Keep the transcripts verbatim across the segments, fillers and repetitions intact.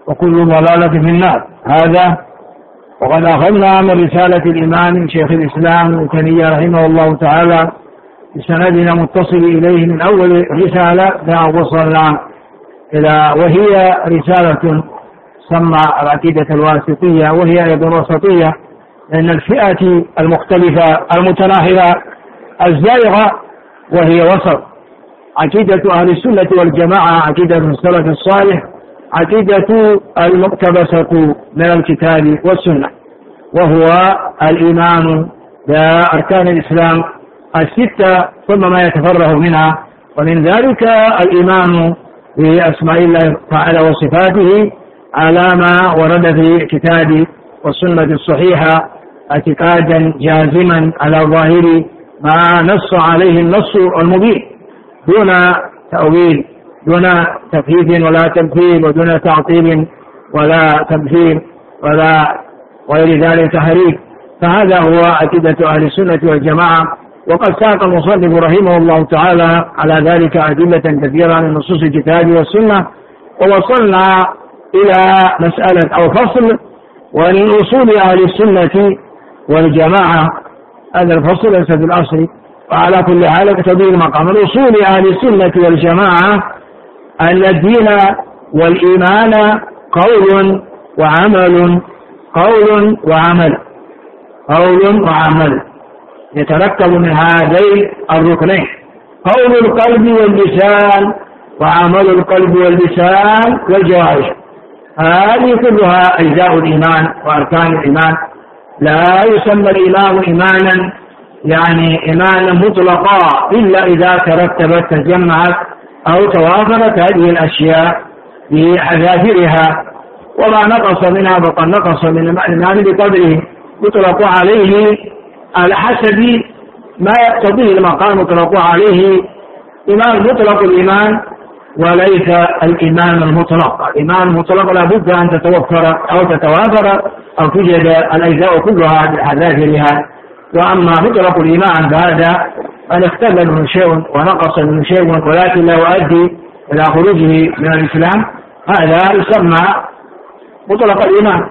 وكل ضلالة في النار. هذا وقد أخذنا من رسالة الإمام شيخ الإسلام ابن تيمية رحمه الله تعالى بسندنا متصل إليه من أول رسالة وصلنا إلى وهي رسالة سمى العقيدة الواسطية، وهي أيضا وسطية، لأن الفئة المختلفة المتناحرة الزائغة وهي وسط. عقيدة أهل السنة والجماعة عقيدة السلف الصالح عقيدة المقتبسة من الكتاب والسنة، وهو الإيمان بأركان الإسلام الستة ثم ما يتفرع منها، ومن ذلك الإيمان بأسماء الله تعالى وصفاته على ما ورد في الكتاب والسنة الصحيحة اعتقادا جازما على ظاهر ما نص عليه النص المبين دون تأويل، دون تكييف ولا تمثيل، ودون تعطيل ولا تمثيل ولا غير ذلك تحريف. فهذا هو عقيدة أهل السنة والجماعة، وقد ساق المصنف رحمه الله تعالى على ذلك أدلة كثيرة من نصوص الكتاب والسنة. ووصلنا إلى مسألة أو فصل ومن أصول أهل السنة والجماعة. هذا الفصل ليس في الأصل، وعلى كل حال يقتضي المقام. من أصول أهل السنة والجماعة أن الدين والإيمان قول وعمل، قول وعمل، قول وعمل يتركب من هذين الركنين، قول القلب واللسان وعمل القلب واللسان والجوارح. هذه كلها أجزاء الإيمان وأركان الإيمان. لا يسمى الإيمان إيمانا يعني إيمانا مطلقا إلا إذا ترتبت تجمعت أو توافرت هذه الأشياء بحذافيرها، وما نقص منها فقد نقص من الإيمان بقدره، يطلق عليه على حسب ما يقتضيه المقام، يطلق عليه إيمان مطلق الإيمان وليس الإيمان المطلق. الإيمان المطلق لا بد أن تتوفر أو تتوافر أو توجد الأجزاء كلها بحذافيرها. وأما مطلق الإيمان فهذا أن اختل منه شيء ونقص منه شيء ولكن لا يؤدي إلى خروجه من الإسلام، هذا يسمى مطلق الإيمان.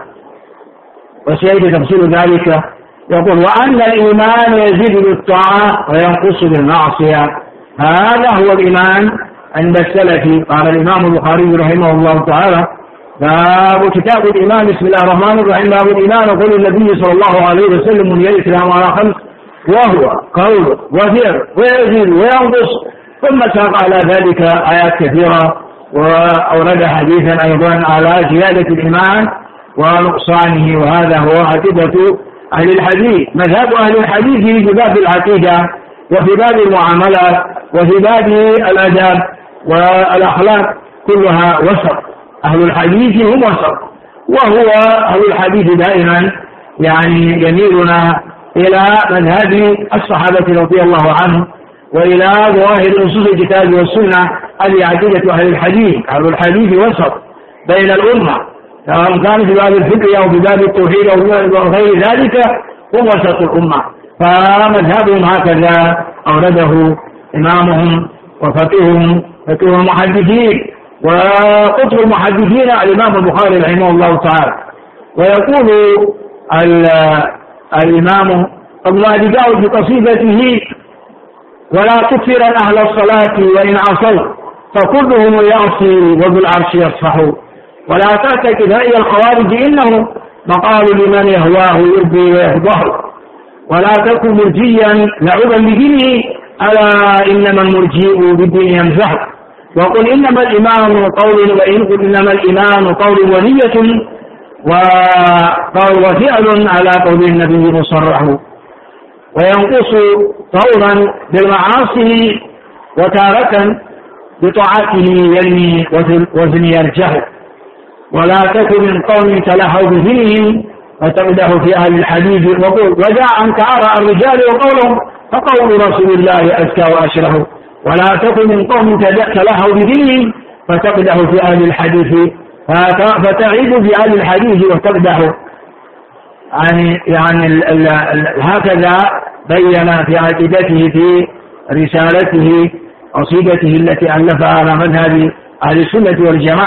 وسيأتي تفصيل ذلك. يقول وأن الإيمان يزيد بالطاعة وينقص بالمعصية، هذا هو الإيمان عند السلف. قال الإمام البخاري رحمه الله تعالى باب كتاب الإيمان بسم الله الرحمن الرحيم باب الإيمان وقول النبي صلى الله عليه وسلم من الإسلام على خمس، وهو قول وفعل ويزيد وينقص، ثم ساق على ذلك آيات كثيرة وأورد حديثا أيضا على زيادة الإيمان ونقصانه. وهذا هو عقيدة أهل الحديث، مذهب أهل الحديث في باب العقيدة وفي باب المعاملات وفي باب الأداب والأخلاق كلها وسط. أهل الحديث هم وسط، وهو أهل الحديث دائما يعني يميلنا إلى مذهب الصحابة رضي الله عنهم وإلى ظواهر نصوص الكتاب والسنة. هذه عقيدة أهل الحديث. أهل الحديث وسط بين الأمة، سواء كان في باب الفقه أو في باب التوحيد أو غير ذلك، هم وسط الأمة. فمذهبهم هكذا أورده إمامهم وفقههم فقه المحدثين وقطب المحدثين الإمام البخاري رحمه الله تعالى. ويقول الإمام ابن أبي داود في قصيدته ولا تكثر أهل الصلاة وإن عصوا فكلهم يعصي وذو العرش يصفح، ولا تعتقد رأي الخوارج إنه مقال لمن يهواه يرضي ويفضح، ولا تكن مرجيا لعبا بدينه ألا إنما المرجيء بالدين يمزح، وقل إنما الإيمان قول وإن قل إنما الإيمان قول ونية وقول وفعل على قول النبي مصرح، وينقص طورا بالمعاصي وتارة بطاعته يرمي وزن يرجح، ولا تكن من قوم تلهوا بذنهم وتقدح في أهل الحديث وقل ودع عنك آراء الرجال وقولهم فقول رسول الله أزكى وأشرح، ولا تكن من قوم تلهوا بذنهم فتقدح في أهل الحديث فتعيد في أهل الحديث وتقدح. يعني, يعني ال ال ال هكذا بين في عقيدته في رسالته قصيدته التي ألفها على مذهب أهل السنة والجماعة.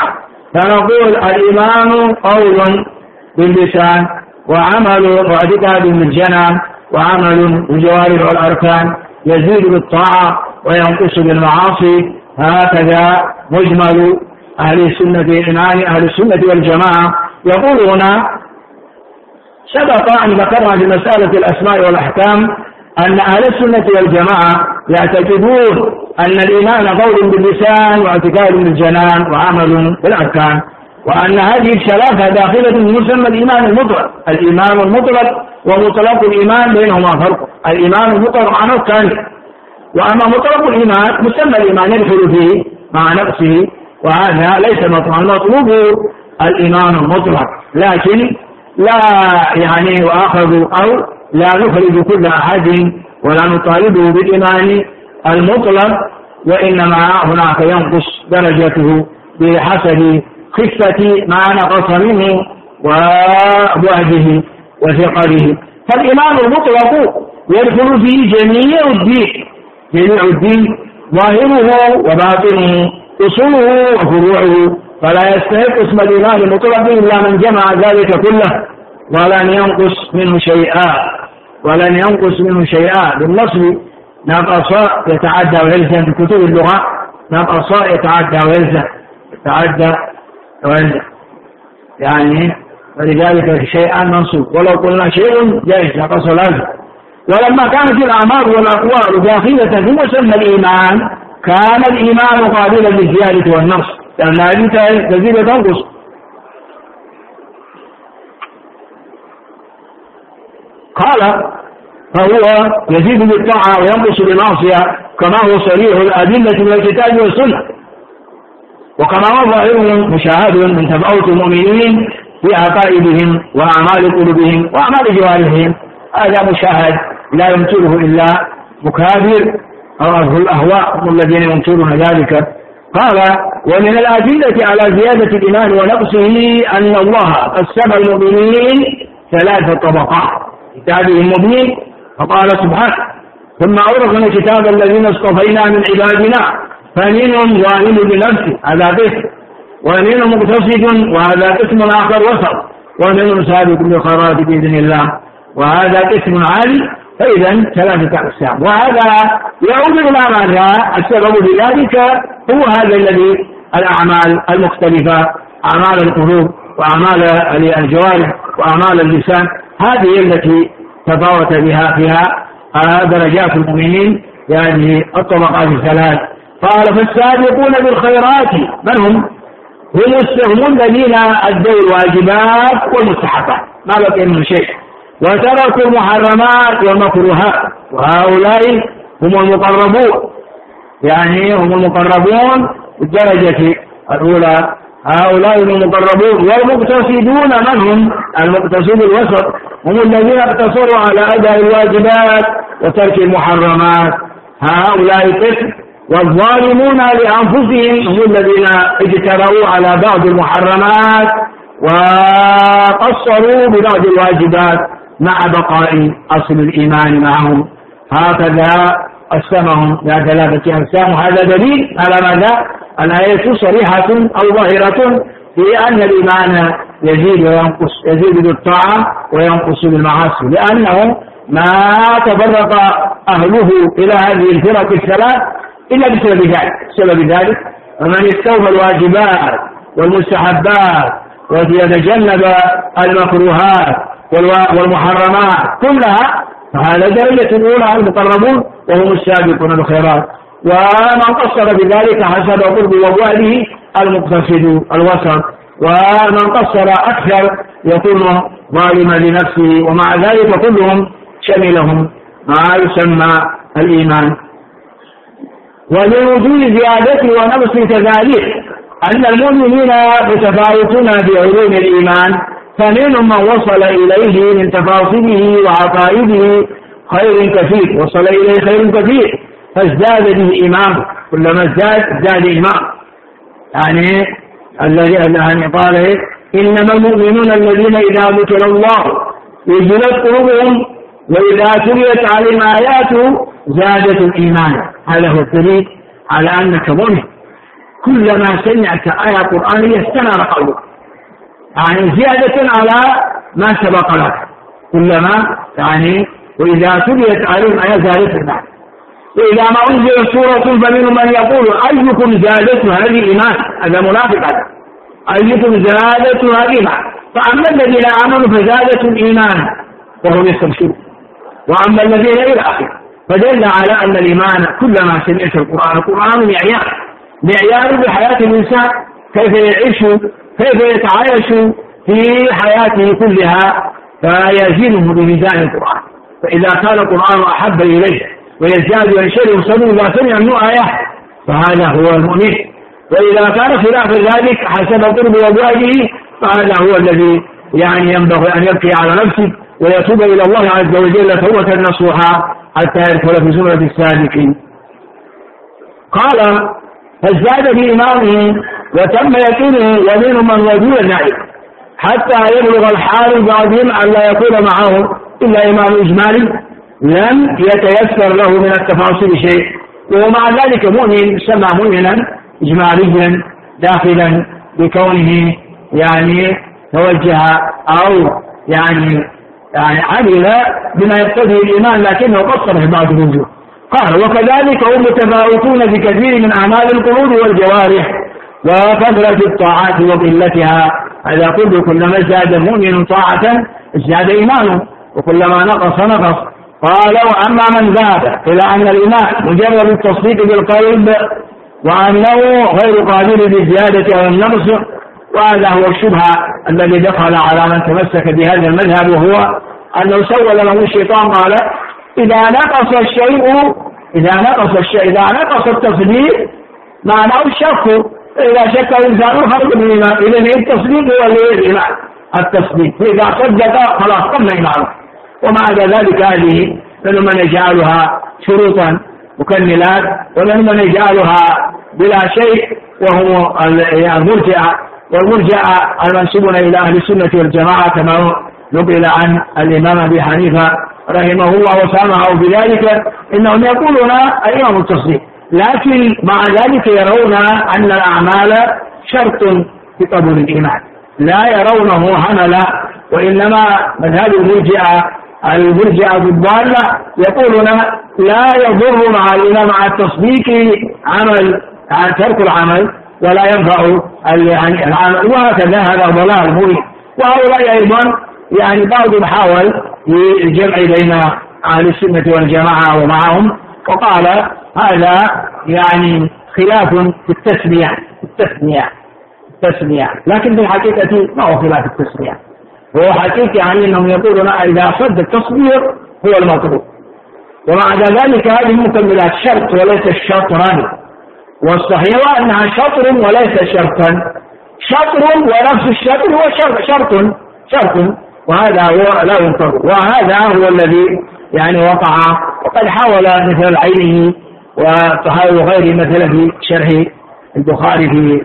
فنقول الإيمان قول باللسان وعمل واعتقاد بالجنان وعمل بالجوارح والأركان، يزيد بالطاعة وينقص بالمعاصي. هكذا مجمل أهل السنة إيمان أهل السنة والجماعة. يقول هنا سبق أن ذكرنا في مسألة الأسماء والأحكام أن أهل السنة والجماعة يعتقدون أن الإيمان قول باللسان واعتقاد بالجنان وعمل بالأركان، وأن هذه الثلاثة داخلة في مسمى الإيمان المطلق. الإيمان المطلق ومطلق الإيمان بينهما فرق. الإيمان المطلق معناه الثاني، وأما مطلق الإيمان مسمى الإيمان يدخل فيه مع نفسه، وهذا ليس مطلق. المطلوب الإيمان المطلق، لكن لا يعني يؤاخذ أو لا نخرج كل أحد ولا نطالبه بالإيمان المطلق، وإنما هناك ينقص درجته بحسب خفة ما نقص منه وبعده وثقله. فالإيمان المطلق يدخل فيه جميع الدين، جميع الدين ظاهره وباطنه، أصوله وفروعه، فلا يستحق اسم الإيمان المطلق إلا من جمع ذلك كله ولن ينقص منه شيئا، ولن ينقص منه شيئا. بالنصب نقص يتعدى ويلزم في كتب اللغة، نقص يتعدى ويلزم، يتعدى ويلزم يعني، ولذلك شيئا منصوب، ولو قلنا شيء جائز نقص لازم. ولما كانت الأعمال والأقوال داخلة في مسمى الإيمان كان الإيمان قابلا للزيادة والنقص، لأن هذه تزيد وتنقص. قال فهو يزيد بالطاعة وينقص بالمعصية كما هو صريح الأدلة من الكتاب والسنة، وكما هو ظاهر مشاهد من تفاوت المؤمنين في عقائدهم وأعمال قلوبهم وأعمال جوارحهم. هذا مشاهد لا ينكره إلا مكابر أو أهل الأهواء هم الذين ينكرون ذلك. قال ومن الأدلة على زيادة الإيمان ونقصه أن الله قسم المؤمنين ثلاث طبقات، كتابه المبين، فقال سبحانه ثم أورثنا كتاب الذين اصطفينا من عبادنا فمنهم ظالم بنفسه هذا قسم، ومنهم مقتصد وهذا قسم آخر وسط، ومنهم سابق بالخيرات بإذن الله وهذا قسم عالي. فإذا ثلاثة أقسام، وهذا يعود إلى ماذا؟ السبب لذلك هو هذا الذي الأعمال المختلفة، أعمال القلوب وأعمال الجوارح وأعمال اللسان، هذه التي تفاوت بها فيها درجات المؤمنين يعني الطبقات الثلاث. قال فالسابقون بالخيرات من هم؟ هم الذين أدوا الواجبات والمستحبات ما بقي منهم شيء وتركوا المحرمات والمكروهات، وهؤلاء هم المقربون، يعني هم المقربون الدرجة الأولى، هؤلاء هم المقربون. والمقتصدون من هم؟ المقتصد الوسط، هم الذين اقتصروا على أداء الواجبات وترك المحرمات، هؤلاء قسم. والظالمون لأنفسهم هم الذين اجترؤوا على بعض المحرمات وقصروا ببعض الواجبات مع بقاء أصل الإيمان معهم. هكذا قسمهم إلى ثلاثة أقسام. هذا دليل على ماذا؟ الآية صريحة أو ظاهرة في أن الإيمان يزيد وينقص، يزيد بالطاعة وينقص بالمعاصي، لأنه ما تفرق أهله إلى هذه الفرق الثلاث إلا بسبب ذلك. بسبب ذلك ومن استوفى الواجبات والمستحبات ويتجنب المكروهات والمحرمات كلها فهذا درجة الأولى المقربون وهم السابقون بالخيرات. ومن قصر بذلك حسب قرب وبعده المقتصد الوسط، ومن قصر أكثر يكون ظالما لنفسه، ومع ذلك كلهم شملهم ما يسمى الإيمان. ولوجود زيادة ونقص كذلك أن المؤمنين يتفاوتون بعلوم الإيمان، فمنهم من وصل إليه من تفاصيله وعقائده خير كثير، وصل إليه خير كثير فازداد به إيمان، كلما ازداد ازداد إيمان. يعني الذي يعني قال إنما المؤمنون الذين إذا ذكر الله وجلت قلوبهم وإذا تليت عليهم آياته زادت الإيمان. هذا هو الدليل على أنك مؤمن. كلما سمعت آية قرآنية استنار قلبك، يعني زيادة على ما سبق لك، كلما يعني وإذا تليت عليهم آيات زادتهم. وإذا ما أنزل سورة فمنهم من يقول أيكم زادته هذه إيمان، هذا منافق، أيكم زادته هذه إيمان، فأما الذين آمنوا فزادتهم إيمانا وهم يستبشرون، وأما الذين إلى آخره. فدل على أن الإيمان كلما سمعت القرآن، القرآن معيار معيار بحياة الإنسان، كيف يعيش كيف يتعايش في حياته كلها، فيزينه بميزان القرآن. فإذا كان القرآن أحب إليه ويزداد وينشره صدره إذا سمع منه آية فهذا هو المؤمن، وإذا كان خلاف ذلك حسب قرب وبعده فهذا هو الذي يعني ينبغي أن يبكي على نفسه ويتوب إلى الله عز وجل توبة نصوحا حتى يدخل في زمرة السالكين. قال فازداد في إيمانه وتم يقينه يمين من وجوه ذلك حتى يبلغ الحال بعضهم أن لا يكون معه إلا إيمان إجمالي لم يتيسر له من التفاصيل شيء، ومع ذلك مؤمن سمى مؤمنا إجماليا داخلا بكونه يعني توجه أو يعني يعني عمل بما يقتضي الإيمان لكنه قصر في بعض الوجوه. قال وكذلك هم متفاوتون بكثير من أعمال القلوب والجوارح وكثرة الطاعات وقلتها. هذا كله كلما زاد المؤمن طاعة ازداد إيمانه وكلما نقص نقص. قال وأما من ذهب إلى أن الإيمان مجرد التصديق بالقلب وأنه غير قادر للزيادة أو النقص، وهذا هو الشبهة الذي دخل على من تمسك بهذا المذهب، وهو أنه سول له الشيطان قال إذا نقص الشيء إذا نقص الشيء إذا نقص التصديق معناه الشك، إذا شك الإنسان خرج من الإيمان، إذن التصديق هو الإيمان التصديق، فإذا صدق خلاص تم إيمانه. ومع ذلك هذه من من يجعلها شروطا مكملات ومن من يجعلها بلا شيء وهو المرجئة، والمرجئة المنسوبون إلى أهل السنة والجماعة كما نقل عن الإمام أبي حنيفة رحمه الله وسامحه بذلك، إنهم يقولون الإيمان التصديق، لكن مع ذلك يرون أن الأعمال شرط في قبول الإيمان، لا يرونه هملا. وإنما مذهب المرجئة المرجئة الضالة يقولون لا يضر مع الإيمان مع التصديق عمل ترك العمل ولا ينفع العمل، وهكذا هذا ضلال مبين. وهؤلاء أيضا يعني بعضهم حاول في الجمع بين أهل السنة والجماعة ومعهم، وقال هذا يعني خلاف في التسمية التسمية التسمية لكن في الحقيقة ما هو خلاف التسمية، هو حقيقة يعني أنهم يقولون إذا صد التصديق هو المطلوب. ومع ذلك هذه مكملات شرط وليس شطرا، والصحيح أنها شطر وليس شرطا، شطر ونفس الشطر هو شرط شرط شرط وهذا هو لا ينطق، وهذا هو الذي يعني وقع. وقد حاول مثل العيني وتحاول غيره مثل في شرح البخاري في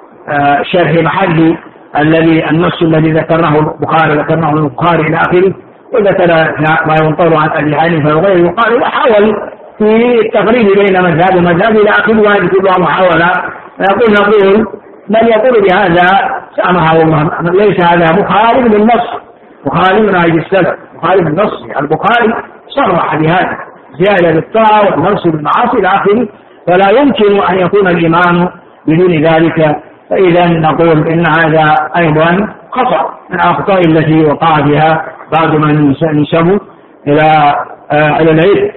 آه شرح محلي الذي النص الذي ذكرناه البخاري ذكرناه البخاري إلى آخره، وذكر ما ينطق عن أبي حنيفة وغيره، وقال وحاول في التقريب بين مذهب ومذهب إلى آخره، وهذه كلها محاولة. نقول نقول من يقول بهذا سامحه الله، ليس هذا مخالف للنص، مخالف من هذه السلف، مخالف للنص. البخاري صرح بهذا زيادة بالطاعة والنقص بالمعاصي إلى آخره، فلا يمكن أن يكون الإيمان بدون ذلك. فإذا نقول إن هذا أيضا خطأ من الأخطاء التي وقع بها بعض من ينسبوا إلى إلى العلم.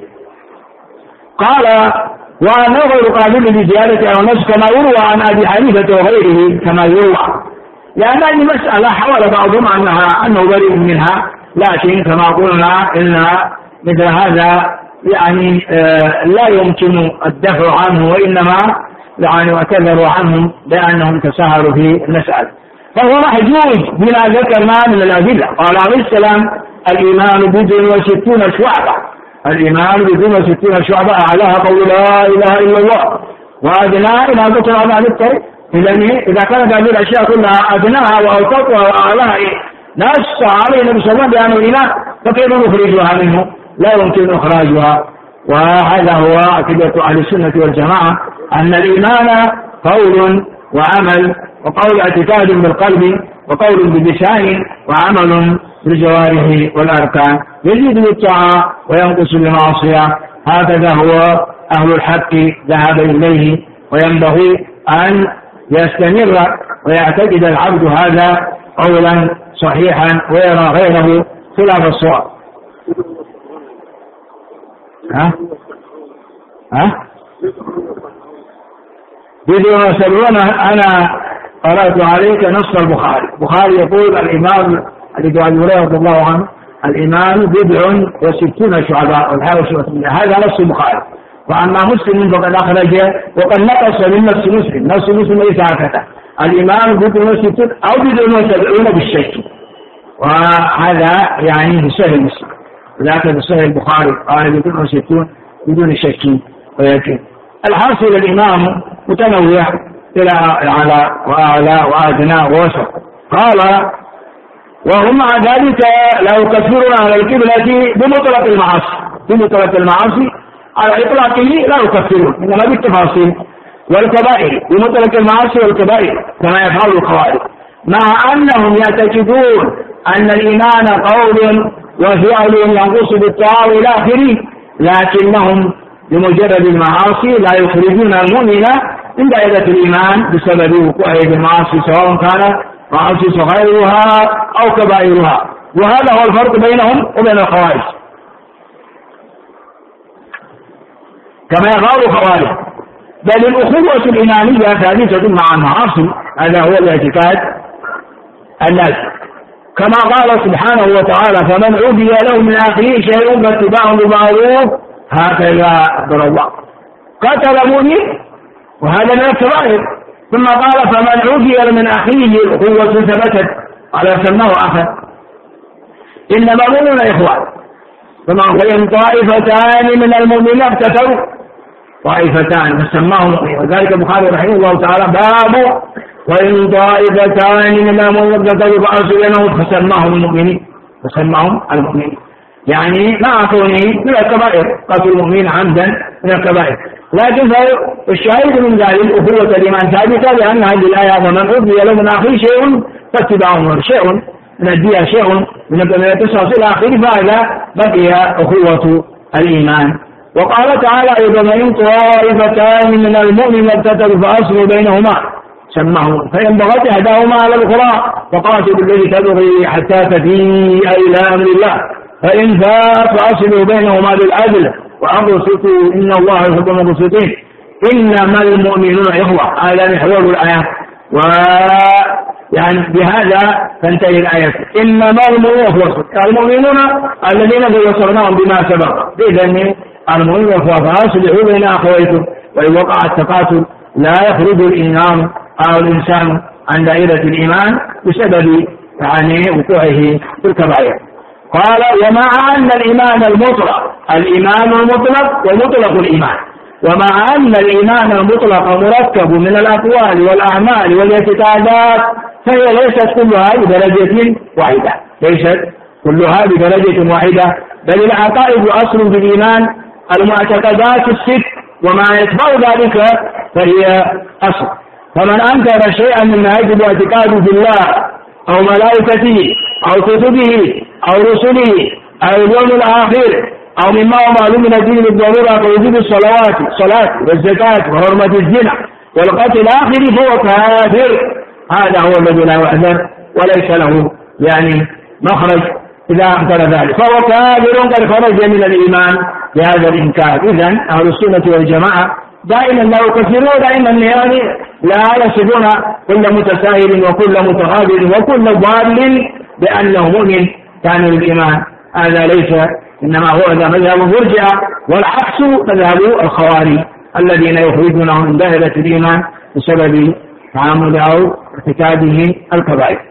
قال وأنه غير قابل لزيادة أو نقص كما يروى عن أبي حنيفة وغيره كما يروى، لأن هذه مسألة حاول بعضهم أنها أنه بريء منها، لكن كما قلنا إن مثل هذا يعني لا يمكن الدفع عنه، وإنما يعني اعتذروا عنهم بأنهم تساهلوا في المسألة، فهو محجوج بما ذكرنا من الأدلة. قال عليه السلام الإيمان بضع وستون شعبة، الإيمان بضع وستون شعبة أعلاها قول لا إله إلا الله وأدناها إلى بطن عن الطريق. إذا كانت هذه الأشياء كلها أدناها وأوسطها وأعلاها نص عليه النبي صلى الله عليه وسلم بأنه الإيمان، فكيف نخرجها منه؟ لا يمكن إخراجها. وهذا هو عقيدة أهل السنة والجماعة، أن الإيمان قول وعمل، وقول اعتقاد بالقلب، وقول باللسان، وعمل بالجوارح والأركان، يزيد بالطاعة وينقص بالمعصية. هكذا هو أهل الحق ذهب إليه، وينبغي أن يستمر ويعتقد العبد هذا قولا صحيحا ويرى غيره خلاف الصواب. ها؟ ها؟ بدون سبعون. أنا قرأت عليك نص البخاري. البخاري يقول الإمام الذي عن هريرة رضي الله عنه الإيمان بضع وستون شعباء هذا نص البخاري. وأما مسلم فقد أخرج وقد نقص من نص مسلم، نص مسلم ليس هكذا، الإيمان بضع وستون أو بضع وسبعون بالشك، وهذا يعني في صحيح مسلم، ولكن في صحيح البخاري قال بضع وستون بدون شك ويقين. الحاصل الإمام متنوع إلى أعلى وأعلى وأدنى ووسط. قال وهم مع ذلك لا يكفرون على القبلة بمطلق المعاصي، بمطلق المعاصي على إطلاقه لا يكفرون، إنما بالتفاصيل، والكبائر بمطلق المعاصي والكبائر كما يفعل الخوارج، مع أنهم يعتقدون أن الإيمان قول وفعل ينقص بالطاعة إلى آخره، لكنهم بمجرد المعاصي لا يخرجون المؤمن من دائرة الإيمان بسبب وقوعه بالمعاصي، سواء كان معاصي صغيرها أو كبائرها. وهذا هو الفرق بينهم وبين الخوارج، كما يقال الخوارج. بل الأخوة الإيمانية ثابتة مع المعاصي، هذا هو الاعتقاد اللازم، كما قال سبحانه وتعالى فمن عُدِيَ له من أخيه شيء فاتباع بالمعروف هكذا أخبر الله. قتل مؤمن وهذا من الكبائر، ثم قال فمن عُدِيَ من أخيه الأخوة ثبتت على سماه أخا. إنما المؤمنون إخوان، فمن طائفتان من المؤمنين اقتتلوا، طائفتان فسماهم مؤمنين، وذلك البخاري رحمه الله تعالى باب وإن طائفتان من المؤمنين اقتتلوا فأصلحوا بينهم فسماهم المؤمنين، فسماهم المؤمنين، يعني مع كونه من الكبائر، قتل المؤمن عمدا من الكبائر. لكن الشاهد من ذلك أخوة الإيمان ثابتة، لأن هذه الآية ومن عُدِيَ له من أخيه شيء فاتباعه شيء من الدية، شيء من القصص إلى آخره، فهذا بقي أخوة الإيمان. وقال تعالى أيضا وإن طائفتان من المؤمنين اقتتلوا فأصلحوا بينهما سماه فإن بغت إحداهما على الأخرى فقاتلوا الذي تبغي حتى تفيء إلى أمر الله فإن فاءت فأصلحوا بينهما بالعدل وأقسطوا إن الله يحب المقسطين إنما المؤمنون إخوة. هذا محور الآيات، ويعني بهذا تنتهي الآيات. إنما المؤمنون إخوة، المؤمنون الذين وصفناهم بما سبق، إذن المؤمنون إخوة فأصلحوا بين أخويكم. وإن وقع التقاتل لا يخرج الإمام أو الإنسان عن دائرة الإيمان بسبب يعني وقوعه في الكبائر. قال ومع أن الإيمان المطلق، الإيمان المطلق ومطلق الإيمان، ومع أن الإيمان المطلق مركب من الأقوال والأعمال والاعتقادات، فهي ليست كلها بدرجة واحدة، ليست كلها بدرجة واحدة، بل العقائد أصل في الإيمان، المعتقدات الست وما يتبع ذلك فهي أصل. فمن أنكر شيئا مما يجب اعتقاده في الله أو ملائكته أو كتبه أو رسله أو اليوم الآخر أو مما هو معلوم من الدين بالضرورة كوجوب الصلوات الصلاة والزكاة وحرمة الزنا والقتل الآخر فهو كافر. هذا هو الذي لا يحذر وليس له يعني مخرج إذا أنكر ذلك، فهو كافر قد خرج من الإيمان بهذا الإنكار. إذن أهل السنة والجماعة دائما لا يكفرون، دائما يعني لا يصفون كل متساهل وكل متغابر وكل ضال بأنه مؤمن كان للإيمان، هذا ليس، إنما هو مذهب المرجئة، والعكس مذهب الخوارج الذين يخرجونه من دائرة الإيمان بسبب تعامله أو ارتكابه الكبائر.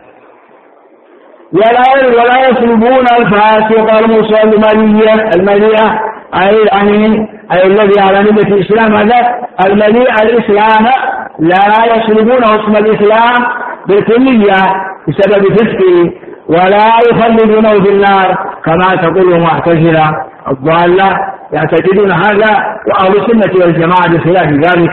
ولا ولا يسلبون الفاسق المسلمانية المليئة أي يعني أي الذي على ملة الإسلام، هذا المليء الإسلام لا يسلبونه اسم الإسلام بالكلية بسبب فسقه، ولا يخلدونه في النار كما تقول معتزلة الضالة، يعتقدون هذا، وأهل السنة والجماعة بخلاف ذلك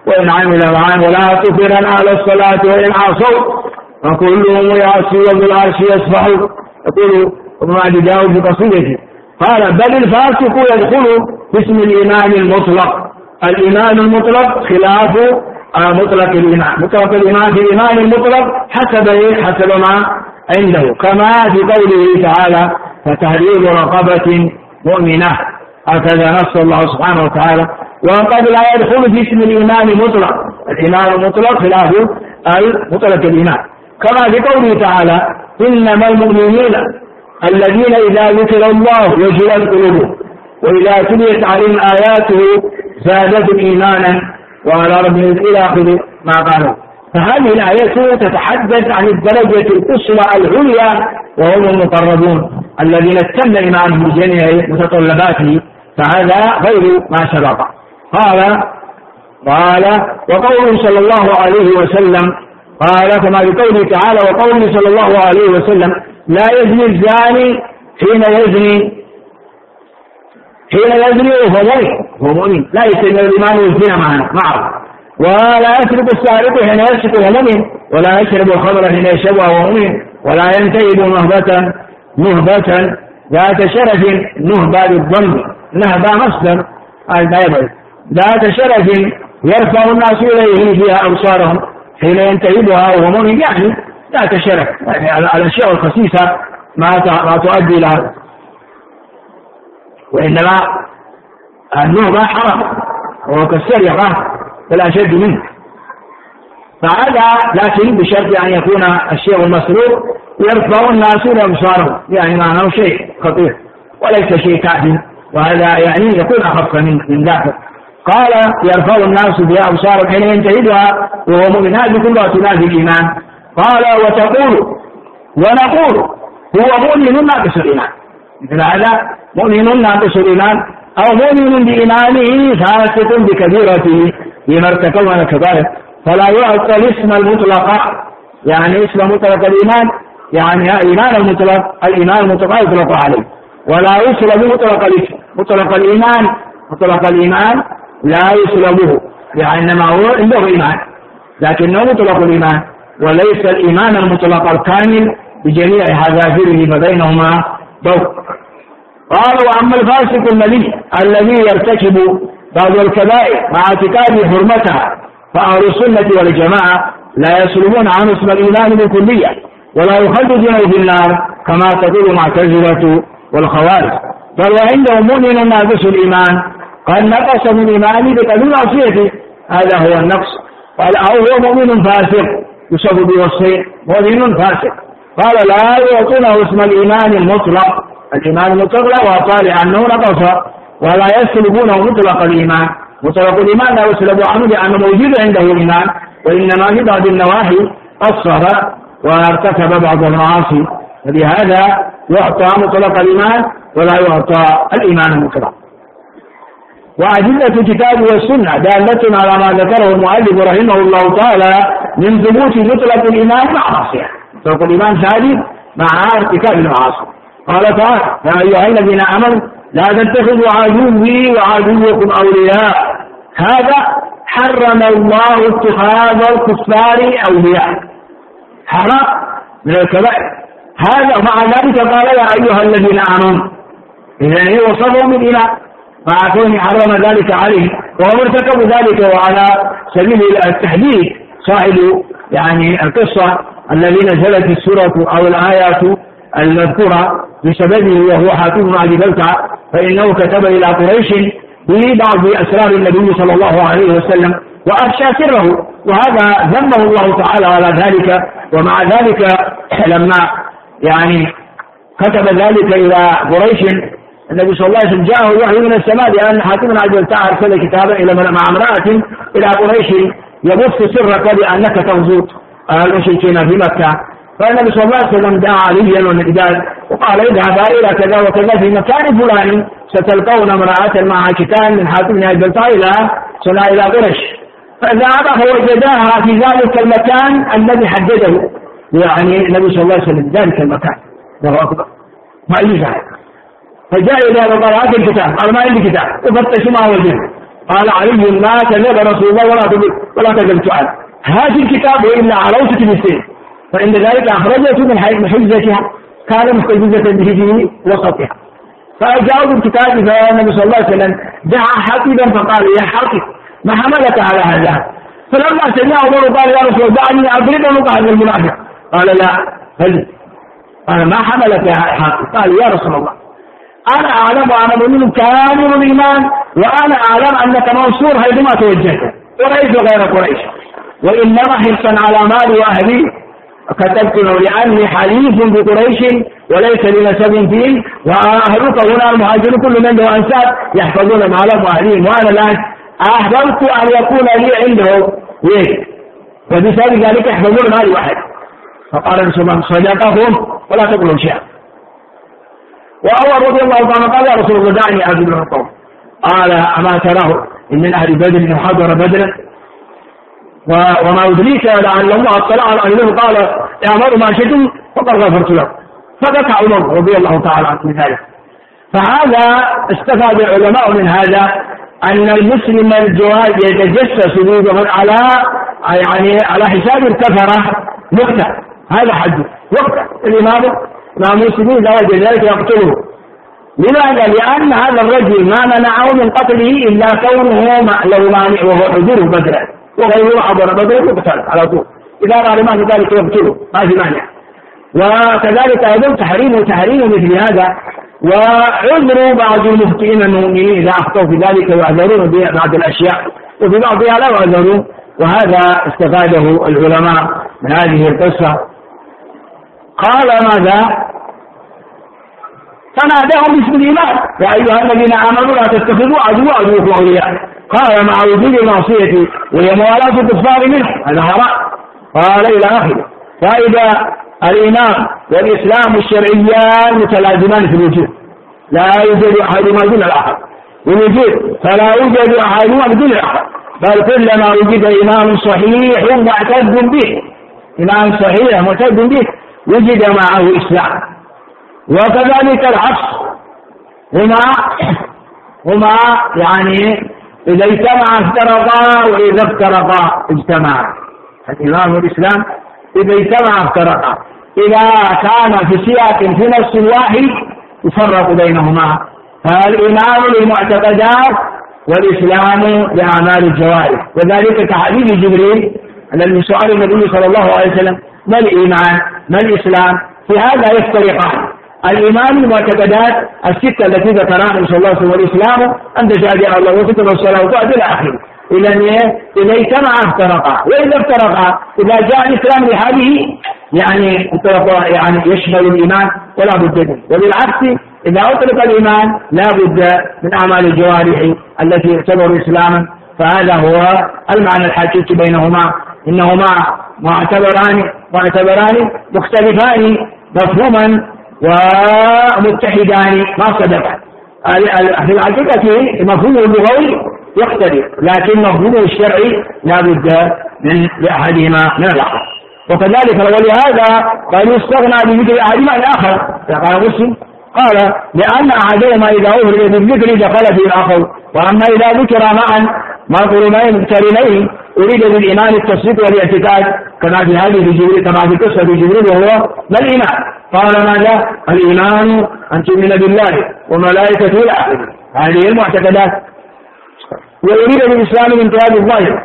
وإن عمل معا ولا تطرن على الصلاة وإن عصوا فكلهم يعصي بالعرش يصفح. يقول ابن أبي داود في قصيدته قال بل الفاسق يدخل باسم الإيمان المطلق. الإيمان المطلق خلاف مطلق الإيمان. مطلق الإيمان في الإيمان المطلق حسب حسب ما عنده، كما في قوله تعالى فتحرير رقبة مؤمنة، هكذا نص الله سبحانه وتعالى. وقد لا يدخل في اسم الإيمان مطلق. الإيمان المطلق خلاف مطلق الإيمان، كما في قوله تعالى إنما المؤمنين الذين إذا ذكر الله وجلت قلوبهم وإذا تليت عليهم آياته زادتهم إيمانا وعلى ربهم إلى آخر ما قالوا. فهذه الآيات تتحدث عن الدرجة القصوى العليا وهم المقربون الذين تم إيمانهم بجميع متطلباته، فهذا غير ما سبق. قال قال وقوله صلى الله عليه وسلم قال كما بقوله تعالى وقوله صلى الله عليه وسلم لا يزني الزاني حين يزني حين يزني وهو مؤمن. لا يستمر الإيمان والزنا معه. ولا يسرق السارق حين يسرق وهو مؤمن، ولا يشرب الخمر حين يشربها وهو مؤمن، ولا ينتهب نهبة نهبة ذات شرف نهبة بالضم نهبة مصدر ذات شرف يرفع الناس إليه فيها أبصارهم حين ينتهبها وهو مؤمن، يعني ذات شرف، يعني الأشياء الخسيسة ما ما تؤدي لها، وإنما النهبة حرام وهو كالسرقة فلا شد منه. فهذا لكن بشرط أن يكون الشيء المسروق يرفع الناس إلى أبصارهم، يعني معناه شيء خطير وليس شيء كافٍ، وهذا يعني يكون أخف من من ذاك. قال يرفع الناس بها أبصارهم حين ينتهبها وهو مؤمن، هذه كلها تنافي الإيمان. قال وتقول ونقول هو مؤمن ناقص الإيمان، مثل هذا مؤمن ناقص الإيمان أو مؤمن بإيمانه فاسق بكبيرته بما ارتكب من الكبائر، فلا يعطى الاسم المطلق، يعني اسم مطلق الإيمان يعني إيمان المطلق، الإيمان المطلق يطلق عليه، ولا يسلب مطلق الاسم. مطلق الإيمان مطلق الإيمان لا يسلبه، يعني إنما هو عنده إيمان لكنه مطلق الإيمان وليس الإيمان المطلق الكامل بجميع حذافيره فبينهما ضوء. قال وأما الفاسق المليء الذي يرتكب بعض الكبائر مع اعتقاد حرمتها فأهل السنة والجماعة لا يسلمون عن اسم الإيمان بالكلية ولا يخلدونه في النار كما تقول المعتزلة والخوارج، بل وعندهم مؤمن ناقص الإيمان قد نقص من إيمانه بقدر معصيته، هذا هو النقص. قال أو هو مؤمن فاسق يصف بوصفين مؤمن فاسق. قال لا يعطونه اسم الإيمان المطلق، الإيمان المطلق لا يعطى لأنه نقص، ولا يسلبونه مطلق الإيمان. مطلق الإيمان لا يسلب عنه لأنه موجود عنده الإيمان، وإنما في بعض النواحي قصر وارتكب بعض المعاصي، فلهذا يعطى مطلق الإيمان ولا يعطى الإيمان المطلق. وأدلة الكتاب والسنة دالة على ما ذكره المؤلف رحمه الله تعالى من ثبوت مطلق الإيمان مع معصية. مطلق الإيمان ثابت مع ارتكاب المعاصي. قال تعالى يا أيها الذين آمنوا لا تتخذوا عدوي وعدوكم أولياء، هذا حرم الله اتخاذ الكفار أولياء، حرام من الكبائر هذا. مع ذلك قال يا أيها الذين آمنوا، إذن وصفهم بالإيمان مع كونه حرم ذلك عليه وهو ارتكب ذلك. وعلى سبيل التحديد صاحب يعني القصة الذي نزلت السورة أو الآيات المذكورة بسببه وهو حاتم بن أبي بلتعة، فإنه كتب إلى قريش ببعض أسرار النبي صلى الله عليه وسلم وأفشى سره، وهذا ذمه الله تعالى على ذلك. ومع ذلك لما يعني كتب ذلك إلى قريش النبي صلى الله عليه وسلم جاءه وحي من السماء بأن حاتم بن أبي بلتعة أرسل كتابا إلى مع امرأة إلى قريش يبث سرك بأنك تغزو المشركين في مكة. فالنبي صلى الله عليه وسلم دعا عليا والمقداد وقال اذهبا إلى كذا وكذا في مكان فلان ستلقون امرأة مع كتاب من حاتم بن أبي بلتعة إلى صلى إلى قريش. فذهب فوجداها في ذلك المكان الذي حدده يعني النبي صلى الله عليه وسلم، ذلك المكان الله أكبر ما يجعل. فجاء إلى قال هذا الكتاب، قال ما عندي كتاب، وفتشوا ما وجد، قال علي ما كذب رسول الله ولا ولا كذبت عنه، هذا الكتاب وإلا عروسة المسلمين، فإن ذلك أخرجته من حجزتها، كان مستجزة به في وسطها، فجاءوا بالكتاب فالنبي صلى الله عليه وسلم دعا حاطبا فقال يا حاطب ما حملك على هذا؟ فلما سمع عمر قال يا رسول الله دعني أضرب عنق هذا المنافق، قال لا هل قال ما حملك يا حاطب؟ قال يا رسول الله أنا أعلم وأنا مؤمن كامل الإيمان، وأنا أعلم أنك منصور حيثما توجهت، قريش وغير قريش، وإنما حرصا على مال وأهلي كتبت له لأني حليف بقريش وليس لنسب فيه، وأهلك هنا المهاجرون كل من له أنساب يحفظون مالهم وأهليهم، وأنا الآن أحببت أن يكون لي عنده ليه، وبسبب ذلك يحفظون مالي واحد. فقال الرسول الله صدقهم ولا تقولوا شيئا. وعمر رضي الله عنه قال يا رسول الله دعني أذل القوم، قال أما تراه إن من أهل بدر حضر بدرا وما أدريك لعل الله اطلع على أهله قال اعملوا ما شئتم فقد غفرت له، فبكى عمر رضي الله تعالى عنه من ذلك. فهذا استفاد العلماء من هذا أن المسلم الجواد يتجسس على يعني على حساب الكفرة نقطة، هذا حد نقطة. الإمام مع المسلمين لا وجد ذلك يقتله. لماذا؟ لأن هذا الرجل ما منعه من قتله إلا كونه له مانع وهو حضوره بدرا، وغيره حضر بدرا يقتل على طول، إذا رأى لماذا ذلك يقتله ما في مانع. وكذلك أيضا تحريم وتحريم مثل هذا، وعذر بعض المخطئين المؤمنين إذا أخطأوا في ذلك ويعذرون ببعض الأشياء وفي بعضها لا يعذرون، وهذا استفاده العلماء من هذه القصة. قال ماذا؟ فناداهم باسم الإيمان يا أيها الذين آمنوا لا تتخذوا عدوا عدوكم أولياء، قال مع وجود المعصية وهي موالاة الكفار منه هذا حرام، قال إلى آخره. فإذا الإيمان والإسلام الشرعيان متلازمان في الوجود، لا يوجد أحدهما دون الآخر، والوجود فلا يوجد أحدهما بدون الآخر، بل كلما وجد إيمان صحيح معتد به، إيمان صحيح معتد به وجد معه إسلام. وكذلك العكس، هما هما يعني إذا اجتمعا افترقا وإذا افترقا اجتمعا. الإيمان والإسلام إذا اجتمعا افترقا، إذا كان في سياق في نفس واحد يفرق بينهما، فالإيمان للمعتقدات والإسلام لأعمال الجوارح. وذلك كحديث جبريل الذي سأل النبي صلى الله عليه وسلم ما الإيمان ما الإسلام، في هذا يفترقان. الإيمان المعتقدات الستة التي ذكرها النبي صلى الله عليه وسلم، والإسلام أن تشهد الله وتقيم الصلاة وتؤدي إلى آخره. إذا إذا اجتمع افترقا، وإذا افترقا إذا جاء الإسلام لهذه يعني يعني يشمل الإيمان ولا بد منه، وبالعكس إذا أطلق الإيمان لا بد من أعمال الجوارح التي تعتبر إسلاما. فهذا هو المعنى الحقيقي بينهما، إنهما معتبران معتبران مختلفان مفهوما ومتحدان ما صدقا. في الحقيقة مفهومه اللغوي يختلف، لكن مفهومه الشرعي لا بد من لأحدهما من الآخر. وكذلك ولهذا قال يستغنى بذكر أحدهما الآخر، قال مسلم قال لأن أحدهما إذا أفرد بالذكر دخل في الآخر، وأما إذا ذكر معا مقرونين مقترنين أريد بالإيمان التصديق والاعتقاد، كما في هذه جبريل كما في قصة جبريل وهو ما الإيمان؟ قال ماذا؟ الإيمان أن تؤمن بالله وملائكته إلى آخره، هذه المعتقدات. ويريد بالإسلام من انتهاء الظاهر،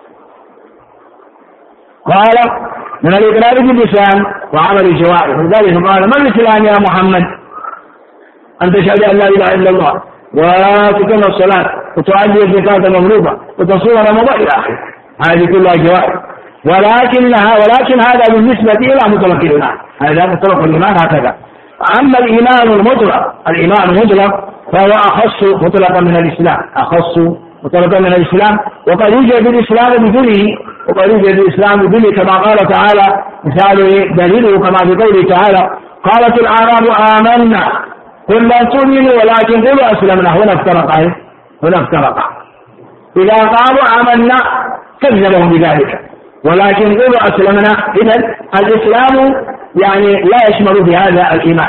قال من الإقرار باللسان وعمل الجوارح. ولذلك قال ما الإسلام يا محمد؟ أن تشهد أن لا إله إلا الله وتقيم الصلاة وتؤدي الزكاة المفروضة وتصوم رمضان إلى آخره، هذه كلها جوارح. ولكنها ولكن هذا بالنسبة إلى مطلق الإيمان، هذا مطلق الإيمان هكذا. أما الإيمان المطلق، الإيمان المطلق فهو أخص مطلقا من الإسلام، أخص مطلقا من الإسلام. وقد يوجد الإسلام بدونه، وقد يوجد الإسلام بدونه كما قال تعالى، مثال دليله كما في قوله تعالى قالت الأعراب آمنا قل لن تؤمنوا ولكن قولوا أسلمنا. هنا افترقا هنا افترقا إذا قالوا آمنا كذبهم بذلك، ولكن قولوا أسلمنا. إذن الإسلام يعني لا يشمل في هذا الإيمان،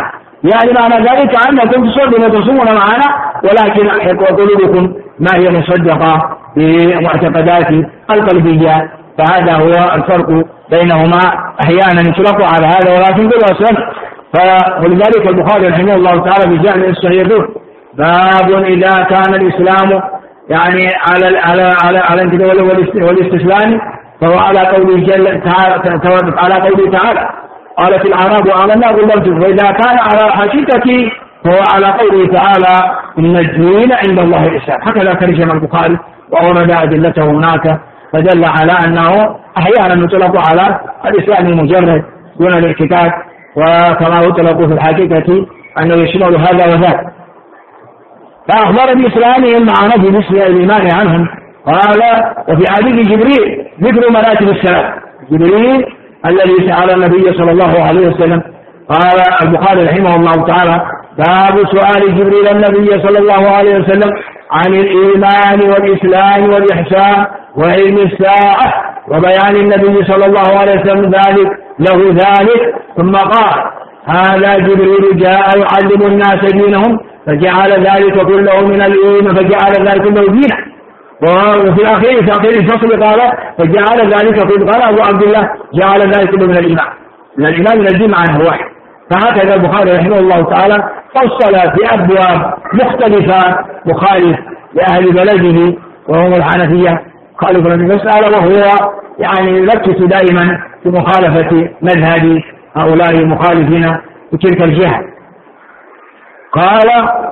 يعني معنى ذلك أنكم تصلون وتصومون معنا ولكن قلوبكم ما هي مصدقة بمعتقدات القلبية. فهذا هو الفرق بينهما، أحيانا يطلق على هذا ولكن بالأصل. فلذلك البخاري رحمه الله تعالى بجامع الصحيح باب إذا كان الإسلام يعني على على على على والاستسلام فهو على قوله جل تعالى على قوله تعالى قالت الأعراب آمنا قل لم تؤمنوا، وإذا كان على حقيقته فهو على قوله تعالى إن الدين عند الله الإسلام. هكذا ترجم البخاري وأورد أدلته هناك، فدل على أنه أحيانا يطلق على الإسلام المجرد دون الاعتقاد، وكما يطلق في الحقيقة أنه يشمل هذا وذاك. فأخبر بإسلامهم مع نفي مثل الإيمان عنهم. قال وفي حديث جبريل ذكر مراتب السلام، جبريل الذي سأل النبي صلى الله عليه وسلم. قال البخاري رحمه الله تعالى باب سؤال جبريل النبي صلى الله عليه وسلم عن الإيمان والإسلام والإحسان وعلم الساعة وبيان النبي صلى الله عليه وسلم ذلك له ذلك، ثم قال هذا جبريل جاء يعلم الناس دينهم فجعل ذلك كله من الإيمان فجعل ذلك كله دينا. وفي الأخير في آخر الفصل قال فجعل ذلك كله، قال أبو عبد الله جعل ذلك كله من الإيمان، من الإيمان من الدين معنى واحد. فهكذا البخاري رحمه الله تعالى فصل في أبواب مختلفة مخالف لأهل بلده وهم الحنفية خالف المسألة، وهو يعني يركز دائما في مخالفة مذهب هؤلاء المخالفين في تلك الجهة. قال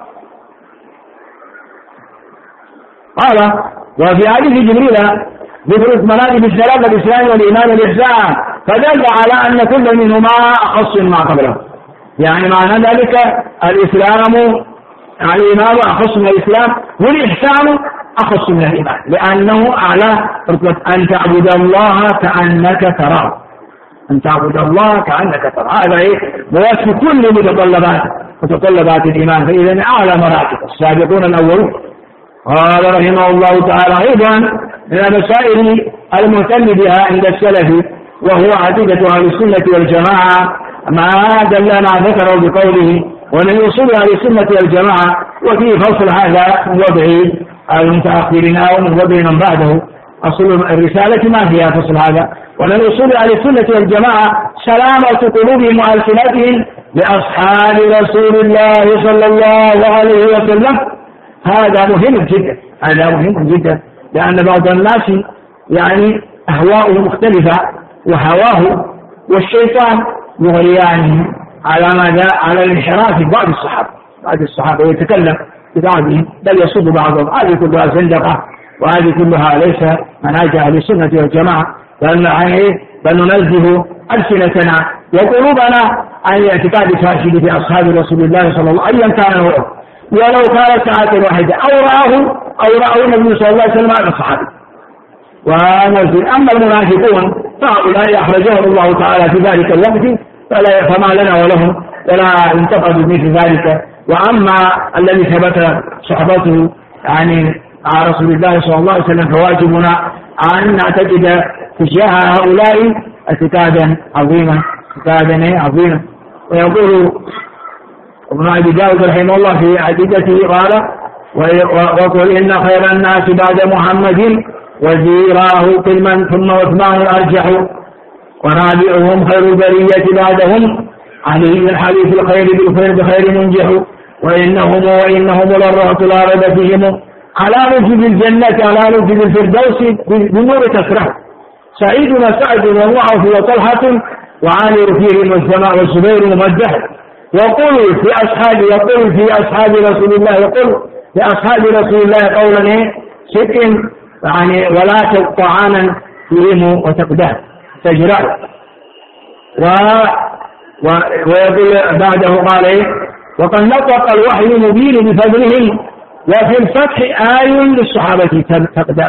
قال وفي حديث جبريل ذكر مراتب السلام والإسلام والإيمان والإحسان، فدل على أن كل منهما أخص ما قبله. يعني معنى ذلك الإسلام الإيمان أخص من الإسلام والإحسان أخص من الإيمان، لأنه أعلى رتبة أن تعبد الله كأنك تراه، أن تعبد الله كأنك تراه. هذا إيه موافق كل متطلبات متطلبات الإيمان، فإذا أعلى مراتب السابقون الأولون. قال رحمه الله تعالى أيضا من المسائل المهتم بها عند السلف وهو عقيدة أهل السنة والجماعة ما دلنا ذكره بقوله ومن أصول أهل السنة والجماعة، وفي فصل هذا من وضع المتأخرين أو من وضع من بعده. أصول الرسالة ما فيها فصل هذا. ومن أصول أهل السنة والجماعة سلامة قلوبهم وألسنتهم لأصحاب رسول الله صلى الله عليه وسلم. هذا مهم جدا، هذا مهم جدا، لأن بعض الناس يعني أهواؤه مختلفة وهواه والشيطان يغريانه على ماذا؟ على الانحراف في بعض الصحابة. بعض الصحابة يتكلم ببعضهم بل يصد بعضهم. هذه كلها زندقة وهذه كلها ليس منهج أهل السنة والجماعة، بل ننزه ألسنتنا وقلوبنا عن الاعتقاد الفاسد في أصحاب رسول الله صلى الله عليه وسلم أيا كان هو، ولو كانت ساعة واحدة أو رآه أو رأوا النبي صلى الله عليه وسلم على الصحابة ونزل. أما المنافقون فهؤلاء أخرجهم الله تعالى في ذلك الوقت فلا فما لنا ولهم ولا ينتقد مثل ذلك. وأما الذي ثبت صحبته يعني مع رسول الله صلى الله عليه وسلم فواجبنا أن نعتقد تجاه هؤلاء اعتقادا عظيما اعتقادا عظيما. ويقول ابن أبي داود رحمه الله في عقيدته قال وقل إن خير الناس بعد محمد وزيراه قلما ثم عثمان أرجح ورابعهم خير البرية بعدهم علي بن الحديث الخير بالخير بخير منجح وإنهم وإنهم للرهط لا ريب فيهم على نجد الجنة على نجد الفردوس بنور تسرح سعيد وسعد ومعه وطلحة وعامر فيهم والسماء والزبير ممدح. يقول في أصحاب يقول في أصحاب رسول الله يقول في أصحاب رسول الله قولا صدق يعني ولا تطعانا فيهم وتقدح تجرع. و و ويقول بعده قال إيه وقد نطق الوحي مبين بفضلهم وفي الفتح آي للصحابة تقدح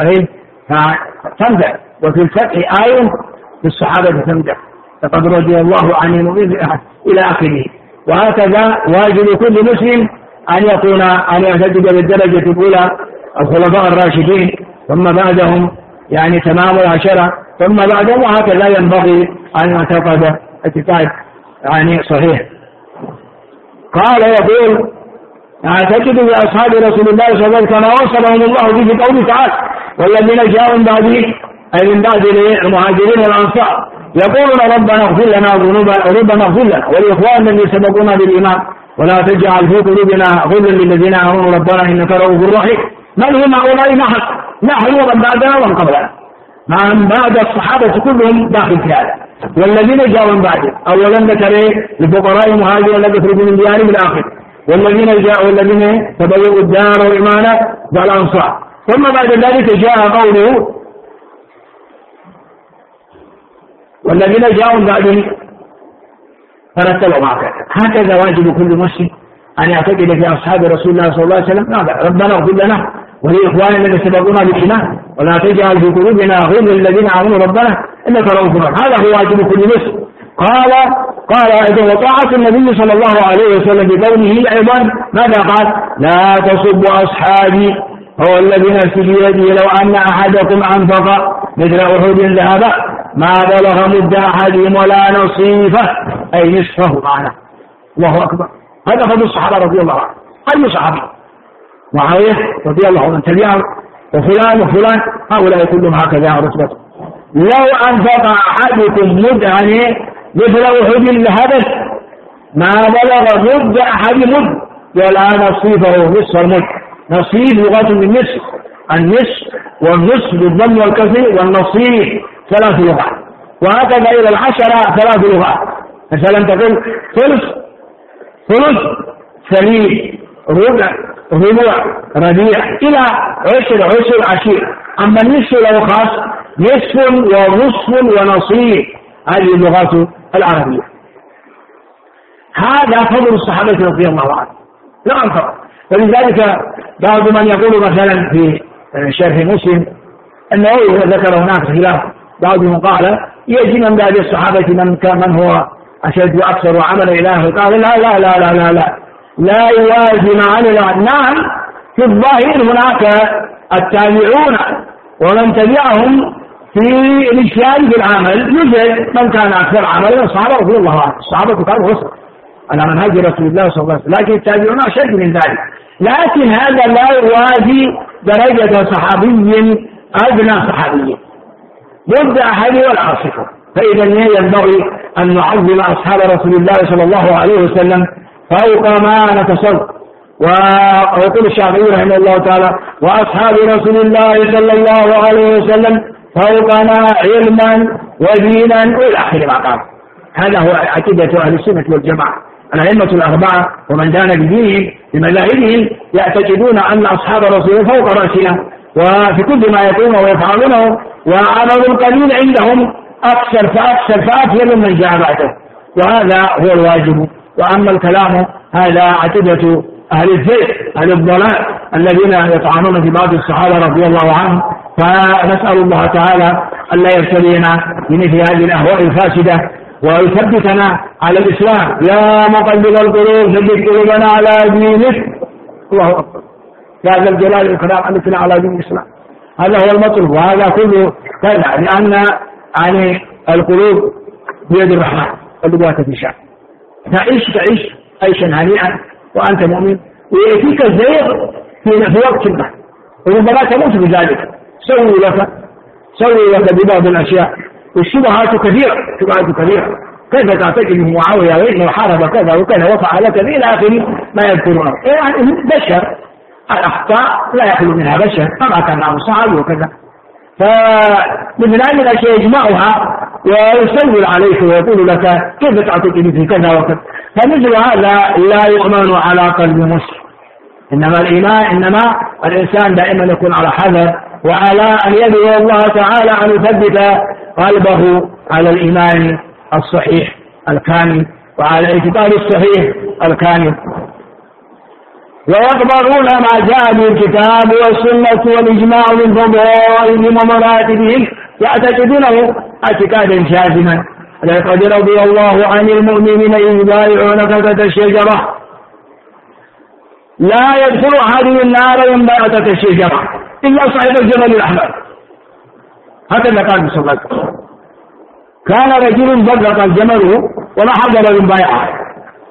تمدح وفي الفتح آي للصحابة تمدح فقد رضي الله عن المؤمنين إلى آخره. وهكذا واجب كل مسلم أن يكون أن يعتقد بالدرجة الأولى الخلفاء الراشدين ثم بعدهم يعني تمام العشرة ثم بعدهم، وهكذا ينبغي أن يعتقد اعتقاد يعني صحيح. قال يقول أعتقد بأصحاب رسول الله صلى الله عليه وسلم كما وصفهم الله به في قوله تعالى والذين جاءوا من بعده أي من بعد المهاجرين والأنصار يقولون ربنا اغفر لنا ذنوبنا اغفر لنا ولإخواننا الذين سبقونا بالإيمان ولا تجعل في قلوبنا غلا للذين آمنوا ربنا إنك رؤوف رحيم. من هم هؤلاء؟ نحن نحن ومن بعدنا ومن قبلنا، مع بعد الصحابة كلهم داخل في هذا. والذين جاءوا من بعده أولا ذكر الفقراء المهاجرين الذين يخرجون من ديارهم إلى آخره، والذين جاءوا والذين تبوأوا الدار والإيمان والأنصار. ثم بعد ذلك جاء قوله والذين جاءوا من بعدهم فرتلوا معك. هكذا واجب كل مسلم أن يعتقد في أصحاب رسول الله صلى الله عليه وسلم ربنا اغفر لنا ولإخواننا الذين سبقونا بالإيمان ولا تجعل في قلوبنا غلا للذين آمنوا ربنا إنك رؤوف رحيم. هذا هو واجب كل مسلم. قال قال أيضا وطاعة النبي صلى الله عليه وسلم بقوله أيضا ماذا قال؟ لا تصبوا أصحابي هو الذي نفسي بيده لو أن أحدكم أنفق مثل أحد ذهبا ما بلغ مد أحدهم ولا نصيفه أي نصفه معنا. الله أكبر. هذا فضل الصحابة رضي الله عنهم. أي صحابي؟ معاوية رضي الله عنه تبعه وفلان وفلان هؤلاء كلهم هكذا رتبته. لو أنفق أحدكم مد يعني مثل أحد ذهبا ما بلغ مد أحد مد ولا نصيفه نصف المد. نصيف لغة من نصف، النصف والنصف بالضم والكسر، والنصيف ثلاث لغات، وهكذا إلى العشرة ثلاث لغات. مثلا تقول ثلث ثلث ثليث ربع ربع ربيع إلى عشر عشر عشير. أما النصف له خاص نصف ونصف ونصيف، هذه اللغات العربية. هذا فضل الصحابة رضي الله عنهم لا أنكر. ولذلك بعض من يقول مثلا في شرح مسلم أنه ذكر هناك خلاف، بعضهم قال يجي من بعد الصحابة من من هو أشد وأكثر وعمل إلهه، قال لا لا لا لا لا لا لا يوازي مع الإله. نعم في الظاهر هناك التابعون ومن تبعهم في الإجتهاد في العمل يوجد من كان أكثر عملا الصحابة رضي الله عنهم. الصحابة كانوا غصر على منهج رسول الله صلى الله عليه وسلم، لكن التابعون أشد من ذلك. لكن هذا لا يوازي درجة صحابي أدنى صحابي ضد أحد والعاصفة. فإذا ينبغي أن نعظم أصحاب رسول الله صلى الله عليه وسلم فوق ما نتصور. ويقول الشافعي رحمه الله تعالى وأصحاب رسول الله صلى الله عليه وسلم فوقنا علما ودينا إلى آخر ما قال. هذا هو عقيدة أهل السنة والجماعة. الأئمة الأربعة ومن دان بدينهم بمذاهبهم يعتقدون أن أصحاب رسول الله فوق رأسنا وفي كل ما يقومون ويفعلونه، وعمل القليل عندهم أكثر فأكثر فأكثر من جاء بعده، وهذا هو الواجب. وأما الكلام هذا عقيدة أهل الزيغ أهل الضلال الذين يطعنون في بعض الصحابة رضي الله عنهم. فنسأل الله تعالى ألا يبتلينا بمثل هذه الأهواء الفاسدة ويثبتنا على الإسلام. يا مقلب القلوب ثبت قلوبنا على دينك. الله أكبر. يا ذا الجلال والإكرام أمتنا على دين الإسلام. هذا هو المطلوب، وهذا كله كذا، لأن يعني القلوب بيد الرحمن والقوة في شأن. تعيش تعيش عيشا هنيئا وأنت مؤمن، ويأتيك الزيغ في وقت ما وربما تموت بذلك. سوي لك سوي لك ببعض الأشياء، والشبهات كثيرة شبهات كثيرة. كيف تعتقد معاوية وإنه حارب كذا وكذا وفعل كذا إلى آخر ما يذكرونه. يعني بشر، الأخطاء لا يخلو منها بشر، كما كان معه صحابي وكذا. فمثل هذه الأشياء يجمعها ويسول عليك ويقول لك كيف تعتقد في كذا وكذا. فمثل هذا لا يؤمن على قلب مسلم. إنما الإيمان إنما الإنسان دائما يكون على حذر، وعلى أن يدعو الله تعالى أن يثبت قلبه على الإيمان الصحيح الكامل وعلى الاعتقاد الصحيح الكامل. ويقبلون ما جاء به الكتاب والسنة والإجماع من فضائلهم ومراتبهم، يعتقدونه اعتقادا جازما. لقد رضي الله عن المؤمنين إذ يبايعونك تحت الشجرة لا يدخل أحدهم النار ينبغي تحت الشجرة إلا صاحب الجبل الأحمر. هكذا قال صلى الله عليه وسلم. كان رجل بلغ جمله وما حضر المبايعة،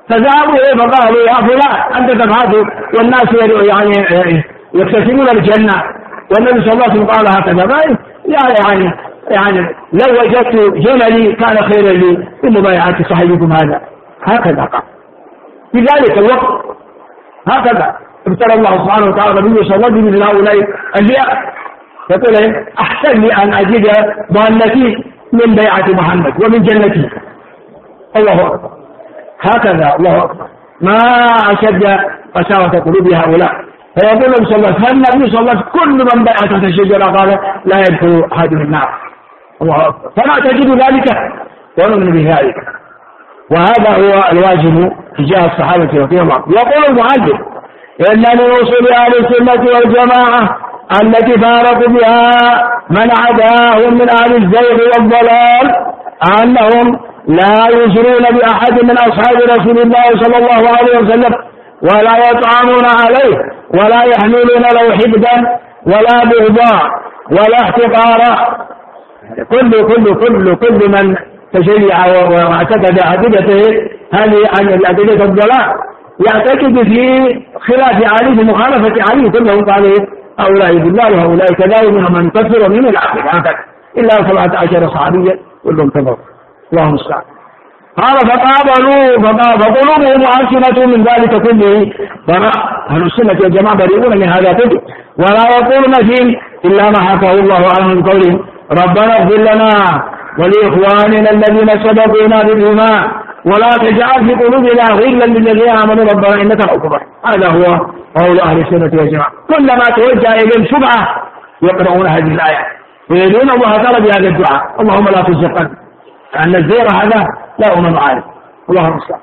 فذهبوا إليه فقالوا يا فلان أنت تفعل والناس يعني يكتسبون الجنة، والنبي صلى الله عليه وسلم قال هكذا. يعني يعني لو وجدت جملي كان خيرا لي بمبايعة صاحبكم هذا. هكذا قال في ذلك الوقت. هكذا ابتلى الله سبحانه وتعالى النبي صلى الله عليه وسلم من هؤلاء الأنبياء، يقول أحسن لي أن أجد ضالتي من بيعة محمد ومن جنتي. الله أكبر. هكذا الله أكبر. ما أشد قساوة قلوب هؤلاء. فيقول النبي صلى الله عليه وسلم النبي صلى الله عليه وسلم كل من بيع تحت الشجرة قال لا يدخل أحد النار. الله أكبر. فما تجد ذلك ونؤمن بذلك، وهذا هو الواجب تجاه الصحابة رضي الله عنهم. يقول المؤلف إن من أصول أهل السنة والجماعة التي فارقوا بها من عداهم من أهل الزيغ والضلال أنهم لا يجرون بأحد من أصحاب رسول الله صلى الله عليه وسلم ولا يطعنون عليه ولا يحملون له حقدا ولا بغضاء ولا احتقارا. كل كل كل كل من تشيع واعتقد عقيدته هذه عن العقيدة الضلال يعتقد في خلاف علي في مخالفة علي كلهم قال هؤلاء بالله وهؤلاء كذا ومنهم من كفر ومن العقل هكذا إلا سبعة عشر صحابيا كلهم كفروا. اللهم المستعان. قال فقابلوا فقلوبهم وألسنتهم من ذلك كله براء. أهل السنة والجماعة بريئون من هذا كله ولا يقولون فيه إلا ما حكاه الله عنه من قولهم ربنا اغفر لنا ولإخواننا الذين سبقونا بالإيمان ولا تجعل في قلوبنا غلا للذين آمنوا ربنا إنك رؤوف رحيم. هذا هو قول أهل السنة والجماعة. كلما توجه إليهم شبهة يقرؤون هذه الآية ويدعون الله تعالى بهذا الدعاء اللهم لا تزغ قلبي، أن الزيغ هذا لا أمن عارف. الله المستعان.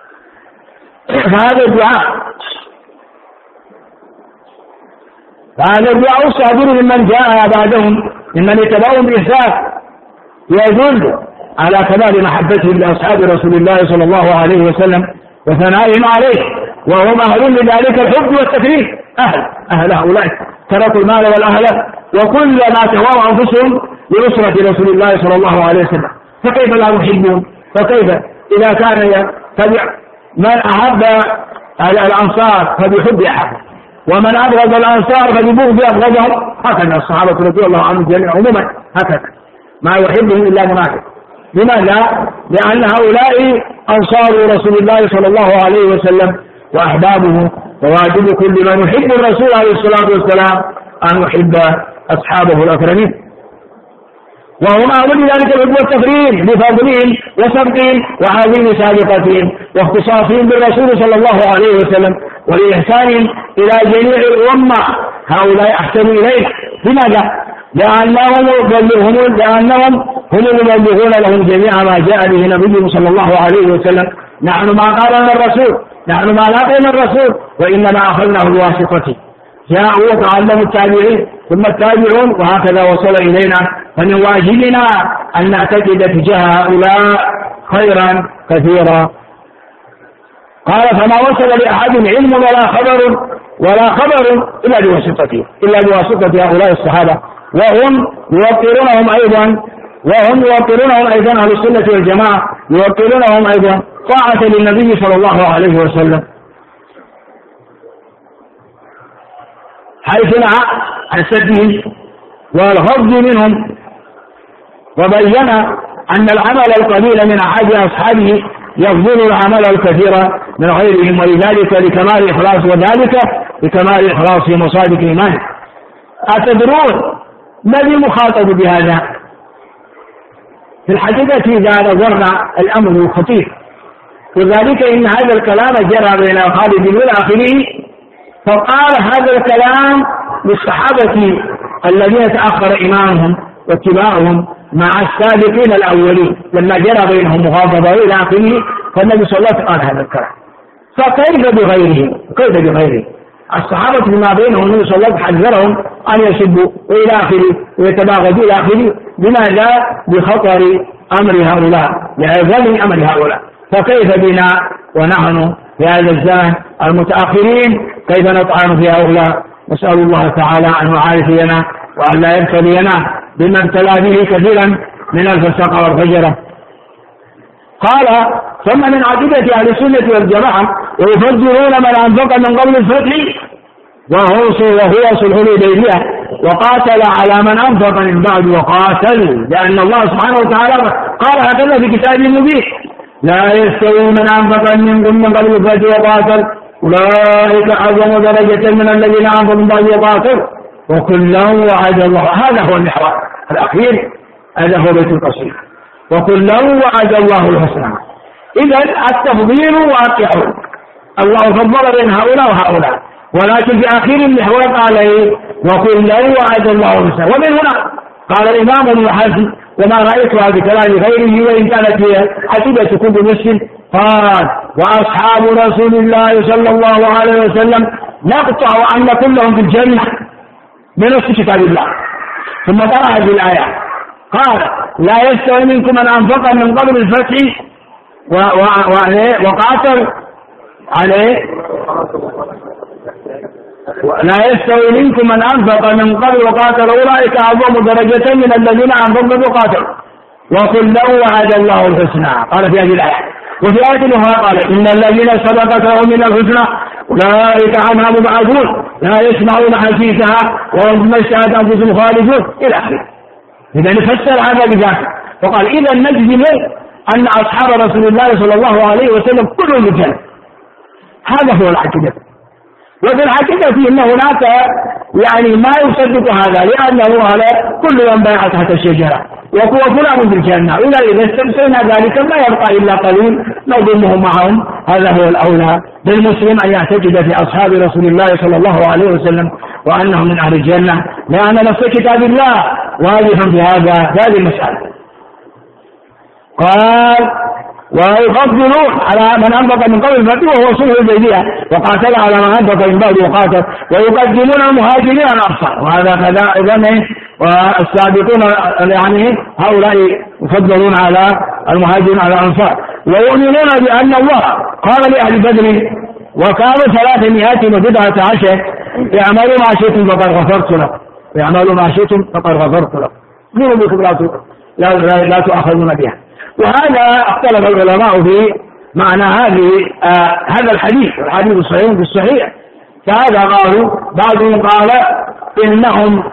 فهذا الدعاء فهذا الدعاء الصادر ممن جاء بعدهم ممن اتبعهم بإحسان يدل على كمال محبتهم لأصحاب رسول الله صلى الله عليه وسلم وثنائهم عليه، وهم أهل لذلك الحب والتكريم. أهل أهل هؤلاء تركوا المال والأهل وكل ما تهوى أنفسهم لنصرة رسول الله صلى الله عليه وسلم، فكيف لا يحبون؟ فكيف إذا كان يتبع من أحب الأنصار فبحب أحد ومن أبغض الأنصار فببغض أبغضهم. هكذا الصحابة رضي الله عنهم جميعا عموما هكذا ما يحبهم إلا منافق. لماذا؟ لأن هؤلاء أنصار رسول الله صلى الله عليه وسلم وأحبابه، وواجب كل من يحب الرسول عليه الصلاة والسلام أن يحب أصحابه الأكرمين، وهم أهل ذلك الحب والتكريم بفضلهم وسبقهم وعظيم سابقتهم واختصاصهم بالرسول صلى الله عليه وسلم ولإحسانهم إلى جميع الأمة. هؤلاء أحسن إليه. لماذا؟ لأنهم يبلغون لأنهم هم المبلغون لهم جميع ما جاء به نبيه صلى الله عليه وسلم. نحن ما قال لنا الرسول، نحن ما لاقينا الرسول، وإنما أخذناه بواسطته. جاءوا وتعلموا التابعين ثم التابعون وهكذا وصل إلينا. فمن واجبنا أن نعتقد تجاه هؤلاء خيرا كثيرا. قال فما وصل لأحد علم ولا خبر ولا خبر إلا بواسطته إلا بواسطة هؤلاء الصحابة، وهم يوقرونهم أيضا وهم يوقرونهم أيضا أهل السنة والجماعة يوقرونهم أيضا طاعة للنبي صلى الله عليه وسلم، حيث نهى عن سدهم والغض منهم، وبين أن العمل القليل من أحد أصحابه يفضل العمل الكثير من غيرهم، ولذلك لكمال إخلاص وذلك لكمال إخلاص مصادق إيمانه. أتدرون من المخاطب بهذا؟ في الحقيقة إذا نظرنا الأمر خطير، وذلك إن هذا الكلام جرى بين خالد والآخرين، فقال هذا الكلام للصحابة الذين تأخر إيمانهم واتباعهم مع السابقين الأولين لما جرى بينهم مغاضبة إلى آخره، فالنبي صلى الله عليه وسلم قال هذا الكلام. فكيف بغيرهم؟ كيف بغيرهم؟ الصحابة بما بينهم النبي صلى الله عليه وسلم حذرهم أن يسبوا وإلى آخره ويتباغضوا إلى آخره. لماذا؟ بخطر أمر هؤلاء، لعظم أمر هؤلاء. فكيف بنا ونحن في هذا الزمان المتأخرين كيف نطعن في هؤلاء؟ نسأل الله تعالى أن يعافينا وأن لا يبتلينا بما ابتلى به كثيرا من الفسق والفجرة. قال ثم من عقيدة أهل السنة والجماعة ويفجرون من أنفق من قبل الفتح وهو وهو صلح الحديبية وقاتل على من أنفق من بعد وقاتل، لأن الله سبحانه وتعالى قال هكذا في كتابه المبين: لا يستوي من أنفق منكم من قبل الفتح وقاتل أولئك أعظم درجة من الذين أنفقوا من بعد وقاتل وكلا وعد الله. هذا هو المحور الأخير، هذا هو بيت القصيد: وكلا وعد الله الحسنى. إذا التفضيل واقع، الله فضل بين هؤلاء وهؤلاء، ولكن في آخر المحور قال إيه؟ وكلا وعد الله الحسنى. ومن هنا قال الإمام ابن حزم: وما رأيتها بكلام غيره وإن كانت هي عقيدة كل مسلم، قال: وأصحاب رسول الله صلى الله عليه وسلم نقطع أن كلهم في الجنة بنص كتاب الله. ثم قرأ هذه الآية قال: لا يستوي منكم من أنفق من قبل الفتح وقاتل عليه لا يستوي منكم من أنفق من قبل وقاتل أولئك أعظم درجة من الذين أنفقوا وقاتلوا وكلا وعد الله الحسنى. قال في هذه الآية. وفي آية أخرى قال: إن الذين سبقت لهم من الحسنى أولئك عنها مبعدون لا يسمعون حسيسها وهم بما اشتهت أنفسهم خالدون إلى آخره. إذا فسر هذا بذاته وقال: إذا نجزم أن أصحاب رسول الله صلى الله عليه وسلم كلهم الجنة. هذا هو العقيدة. وفي الحقيقة أن هناك يعني ما يصدق هذا، لأنه على كل من بايع تحت الشجرة وهو فلان في الجنة، إذا إذا استمسينا ذلك ما يبقى إلا قليل نضمهم معهم. هذا هو الأولى للمسلم أن يعتقد في أصحاب رسول الله صلى الله عليه وسلم وأنهم من أهل الجنة، لأن نص كتاب الله واضح في هذا هذه المسألة. قال: ويفضلون على من أنفق من قبل الفتح وهو صلح الحديبية وقاتل على من أنفق من بعد وقاتل ويقدمون المهاجرين الأنصار. وهذا كذا إذن والسابقون يعني هؤلاء يفضلون على المهاجرين على الأنصار. ويؤمنون بأن الله قال لأهل بدر وكانوا ثلاثمائة وبضعة عشر: اعملوا ما شئتم فقد غفرت لكم، اعملوا ما شئتم فقد غفرت لكم، من بكم لا, لا, لا تؤاخذون بها. وهذا اختلف العلماء في معنى هذه آه هذا الحديث، الحديث الصحيح في الصحيح. فهذا قالوا بعضهم قال إنهم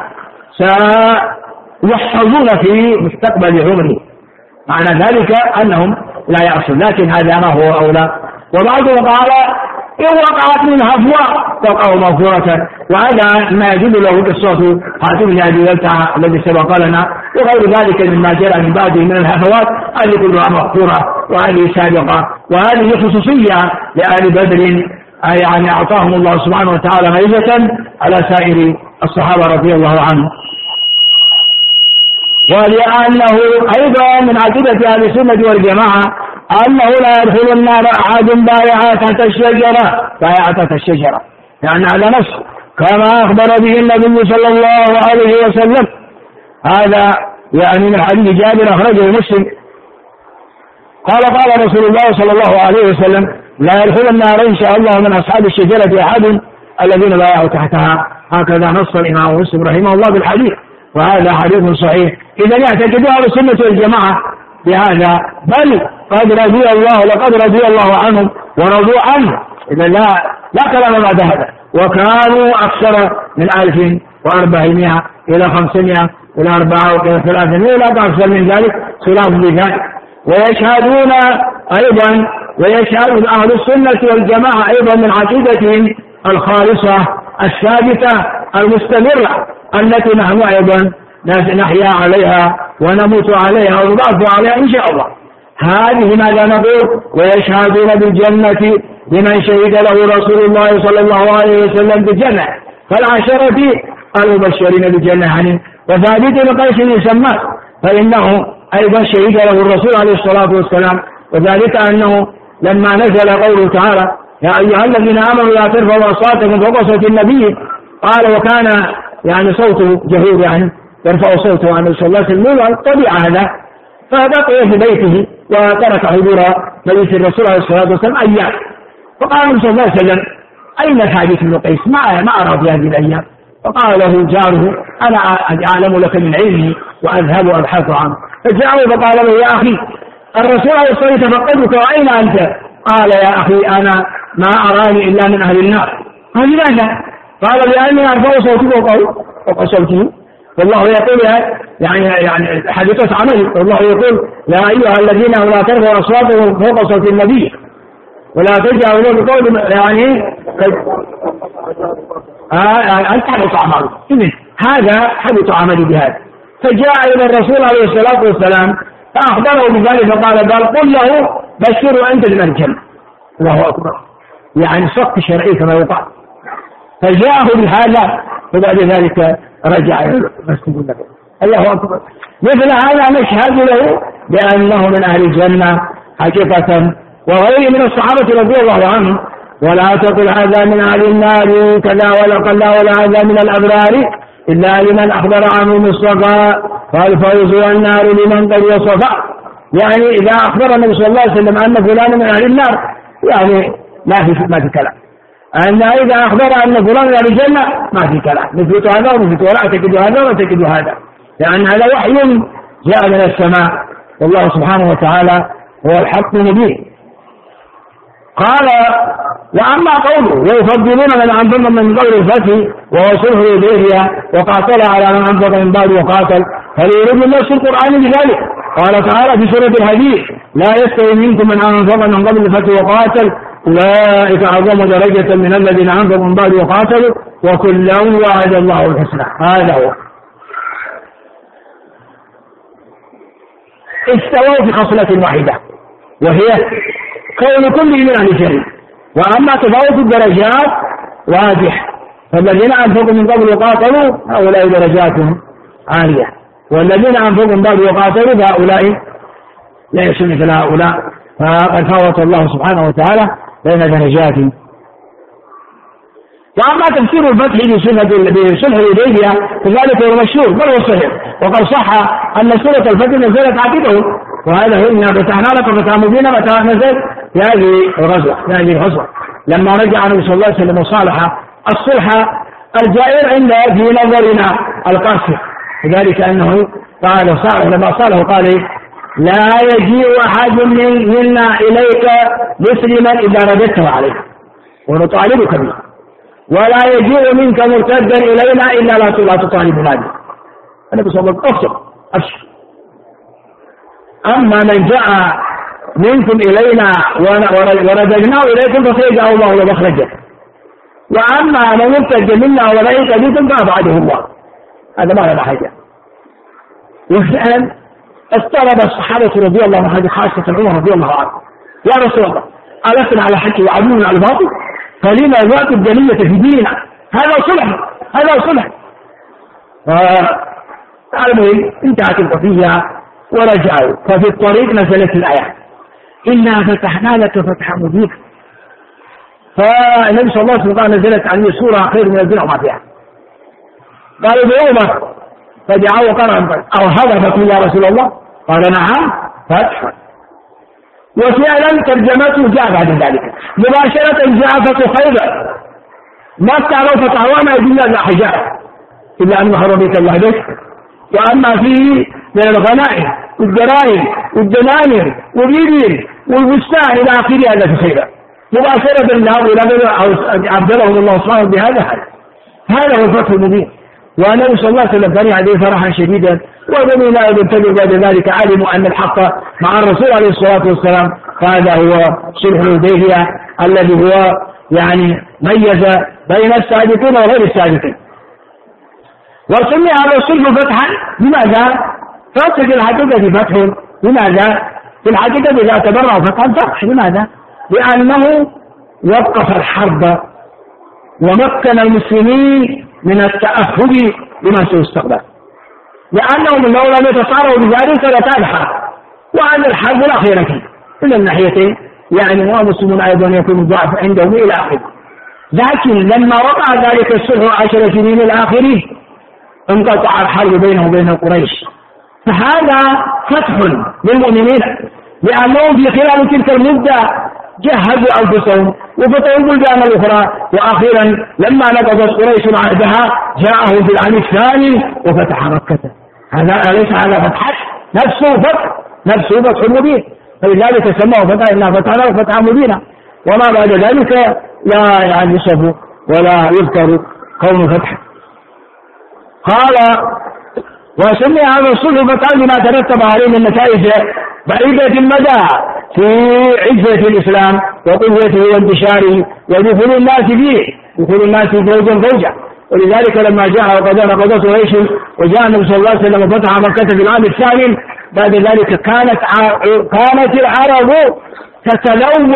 سيحفظون في مستقبل عمره، معنى ذلك أنهم لا يعصون، لكن هذا ما هو أولى. وبعضهم قال إن وقعت منها هفوة تقع مغفورة، وهذا ما يدل له قصة حاتم بن أبي بلتعة الذي سبق لنا وغير ذلك مما جرى من بعده من الهفوات، هذه كلها مغفورة وهذه سابقة، وهذه خصوصية لآل بدر، يعني أعطاهم الله سبحانه وتعالى ميزة على سائر الصحابة رضي الله عنهم. ولأنه أيضا من عقيدة أهل السنة والجماعة أنه لا يدخل النار أحد بايع تحت الشجرة بايع تحت الشجرة، يعني على نص كما أخبر به النبي صلى الله عليه وسلم. هذا يعني من حديث جابر أخرجه مسلم قال: قال رسول الله صلى الله عليه وسلم: لا يدخل النار إن شاء الله من أصحاب الشجرة أحد الذين بايعوا تحتها. هكذا نص الإمام مسلم رحمه الله بالحديث، وهذا حديث صحيح. إذا يعتقد أهل السنة والجماعة بهذا، بل قد رضي الله لقد رضي الله عنهم ورضوا عنه. إذا لا لا كلام بعد هذا. وكانوا أكثر من ألف وأربعمائة إلى خمسمائة إلى أربعة وإلى ثلاثمائة لا أكثر من ذلك خلاف بذلك. ويشهدون أيضا ويشهد أهل السنة والجماعة أيضا من عقيدتهم الخالصة الثابتة المستمرة التي نحن أيضا نحيا عليها ونموت عليها ونبعث عليها إن شاء الله. هذه ماذا نقول؟ ويشهدون بالجنة لمن شهد له رسول الله صلى الله عليه وسلم بالجنة، فالعشرة المبشرين بالجنة يعني. وثابت بن قيس يسمى فإنه أيضا شهد له الرسول عليه الصلاة والسلام، وذلك أنه لما نزل قوله تعالى: يا أيها الذين آمنوا لا ترفعوا أصواتكم فوق صوت النبي، قال وكان يعني صوته جهور، يعني يرفع صوته عن صلى الله عليه وسلم، طبيعة هذا، فبقي في بيته وترك حضور مجلس الرسول عليه الصلاة والسلام أيام. فقال صلى الله عليه وسلم: أين ثابت بن قيس؟ ما ما أرى في هذه الأيام. فقال له جاره: أنا أعلم لك من علمي وأذهب أبحث عنه. فجاءه فقال له: يا أخي الرسول عليه الصلاة والسلام تفقدك وأين أنت؟ قال يا أخي أنا ما أراني إلا من أهل النار. قال لماذا؟ قال لأني أرفع صوتي فوق صوته، والله يقول يعني يعني حديث عملي، والله يقول يا أيها الذين لا ترفعوا أصواتكم فوق صوت النبي ولا تجعلوا له بقول يعني أنت حبط عمله. هذا حبط عملي بهذا. فجاء إلى الرسول عليه الصلاة والسلام فأخبره بذلك فقال بل قل له بشروا أنت من الجنة. الله أكبر، يعني صك شرعي كما يقال. فجاءه بهذا وبعد ذلك رجع إلى المسجد. الله أكبر. مثل هذا نشهد له بأنه من أهل الجنة حقيقة، وغيره من الصحابة رضي الله عنهم. ولا تقل هذا من أهل النار كذا ولا قل ولا هذا من الأبرار إلا لمن أخبر عنه بالصفاء فالفوز والنار لمن قد وصفاء. يعني إذا أخبر النبي صلى الله عليه وسلم أن فلان من أهل النار يعني ما في ما في كلام. أن إذا أخبر أن فلان من أهل الجنة ما في كلام، نثبت هذا ونثبت ولا أعتقد هذا وأعتقد هذا، لأن هذا وحي جاء من السماء والله سبحانه وتعالى هو الحق المبين. قال وأما قوله ويفضلون من أنفق من قبل الفتح وهو صلح الحديبية وقاتل على من أنفق من بعد وقاتل فليرد النص القرآن بذلك. قال تعالى في سورة الحديد لا يستوي منكم من أنفق من قبل الفتح وقاتل أولئك أعظم درجة من الذين أنفقوا من بعد وقاتلوا وكلا وعد الله الحسنى. هذا هو. استووا في خصلة واحدة وهي كون كل من أهل الجنة. وأما تفاوت الدرجات واضح، فالذين أنفقوا من قبل وقاتلوا هؤلاء درجاتهم عالية، والذين أنفقوا من قبل وقاتلوا فهؤلاء لا يسمى مثل هؤلاء، فقد فاوت الله سبحانه وتعالى بين درجات. وأما تفسير الفتح بصلح الحديبية فذلك هو مشهور بل هو صحيح، وقد صح أن سورة الفتح نزلت عقبه، وهذا هو إنا فتحنا لك فتحا مبينا متى نزل في هذه الغزوة في هذه الغزوة لما رجع النبي صلى الله عليه وسلم وصالح الصلح الجائر عند في نظرنا القاسي، وذلك أنه قال صالح لما صالح قال لا يجيء أحد منا إليك مسلما إذا رددته عليه ونطالبك به، ولا يجيء منك مرتدا إلينا إلا لا تطالبنا به. النبي صلى الله عليه وسلم أفضل أبشر. أما من جاء منكم إلينا ورددناه إليكم فسيجعل الله له مخرجا، وأما من يرتد منا ولا يرتدكم فأبعده الله. هذا ما له حاجة. والآن استغرب الصحابة رضي الله عنهم خاصة عمر رضي الله عنه يا رسول الله ألسنا على حق وعدونا على الباطل فلما ذات الدلية في ديننا هذا صلح هذا صلح. فالمهم انتهت القضية ورجعوا. ففي الطريق نزلت الآية إنا فتحنا لك فتحا مبينا. فالنبي صلى الله عليه وسلم نزلت عليه سورة خير من الدنيا وما فيها. قالوا بيومك فدعوا قرأ أو هذا فتح يا رسول الله؟ قال نعم فتح. وفعلا ترجمته جاء بعد ذلك مباشرة جاء فتح خيبر. ما تعرفوا فتح وما يدل إلا حجاب إلا أن محرم بك الله بك. وأما فيه من الغنائم والدراهم والدنانير والإبل والبستان إلى آخره هذا في خيبر مباشرة لهؤلاء عبدلهم الله سبحانه بهذا هذا هذا هو الفتح المبين. والنبي صلى الله عليه وسلم كان عليه فرحا شديدا، وبني لا يبتدئوا بعد ذلك علموا أن الحق مع الرسول عليه الصلاة والسلام. هذا هو صلح الحديبية الذي هو يعني ميز بين السابقين وغير السابقين. وسمي هذا الصلح فتحا لماذا؟ فتح الحقيقة فتح. لماذا؟ في الحقيقة إذا تبرع فتحا فتح. لماذا؟ لأنه وقف الحرب ومكن المسلمين من التأهب لما سيستقبل، لأنهم لو لم يتصارعوا بذلك لتنحى، وأن الحرب لا خير فيه من الناحيتين، يعني والمسلمون أيضا يكون ضعف عندهم إلى آخره. لكن لما وقع ذلك الصلح عشر سنين الآخرين انقطع الحرب بينه وبين قريش. فهذا فتح للمؤمنين، لأنهم في خلال تلك المدة جهزوا أنفسهم وفتحوا البلدان الأخرى، وأخيرا لما نقضت قريش عهدها جاءهم في العام الثاني وفتح مكة. هذا أليس هذا فتح؟ نفسه فتح نفسه فتح مبين. فلذلك سموه فتح إنا فتحناه فتحا مبينا، وما بعد ذلك لا يعني يصف ولا يذكر كون فتح. قال وسمي هذا الصلح فتحا لما ترتب عليه من نتائج بعيدة المدى في عزة الإسلام وقوته وانتشاره ودخول الناس فيه، دخول الناس فوجا فوجا. ولذلك لما جاء وقد نقضته قريش وجاء النبي صلى الله عليه وسلم وفتح مكة في العام الثامن بعد ذلك كانت كانت العرب تتلوم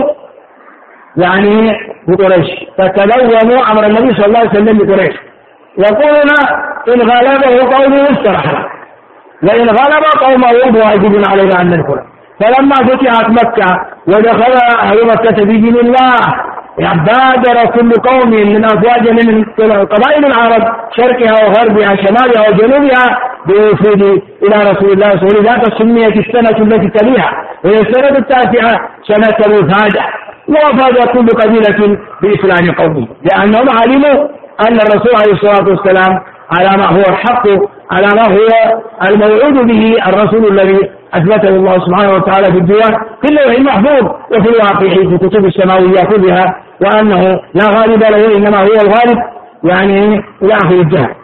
يعني بقريش، تتلوم أمر النبي صلى الله عليه وسلم بقريش، يقولون إن غلبه قومه استرح له، وإن غلب قومه واجب علينا أن ندخل. فلما فتحت مكة ودخل أهل مكة في دين الله بادر كل قوم من أفواج من قبائل العرب شرقها وغربها شمالها وجنوبها بوفود إلى رسول الله صلى الله عليه وسلم. سميت السنة التي تليها وهي السنة التاسعة سنة الوفادة، ووفاد كل قبيلة بإسلام قومه، لأنهم علموا أن الرسول عليه الصلاة والسلام على ما هو الحق، على ما هو الموعود به، الرسول الذي أثبته الله سبحانه وتعالى في الديوان في اللوح المحفوظ وفي الواقع في كتب السماوية كلها، وأنه لا غالب له إنما هو الغالب يعني إلى آخر الجهل.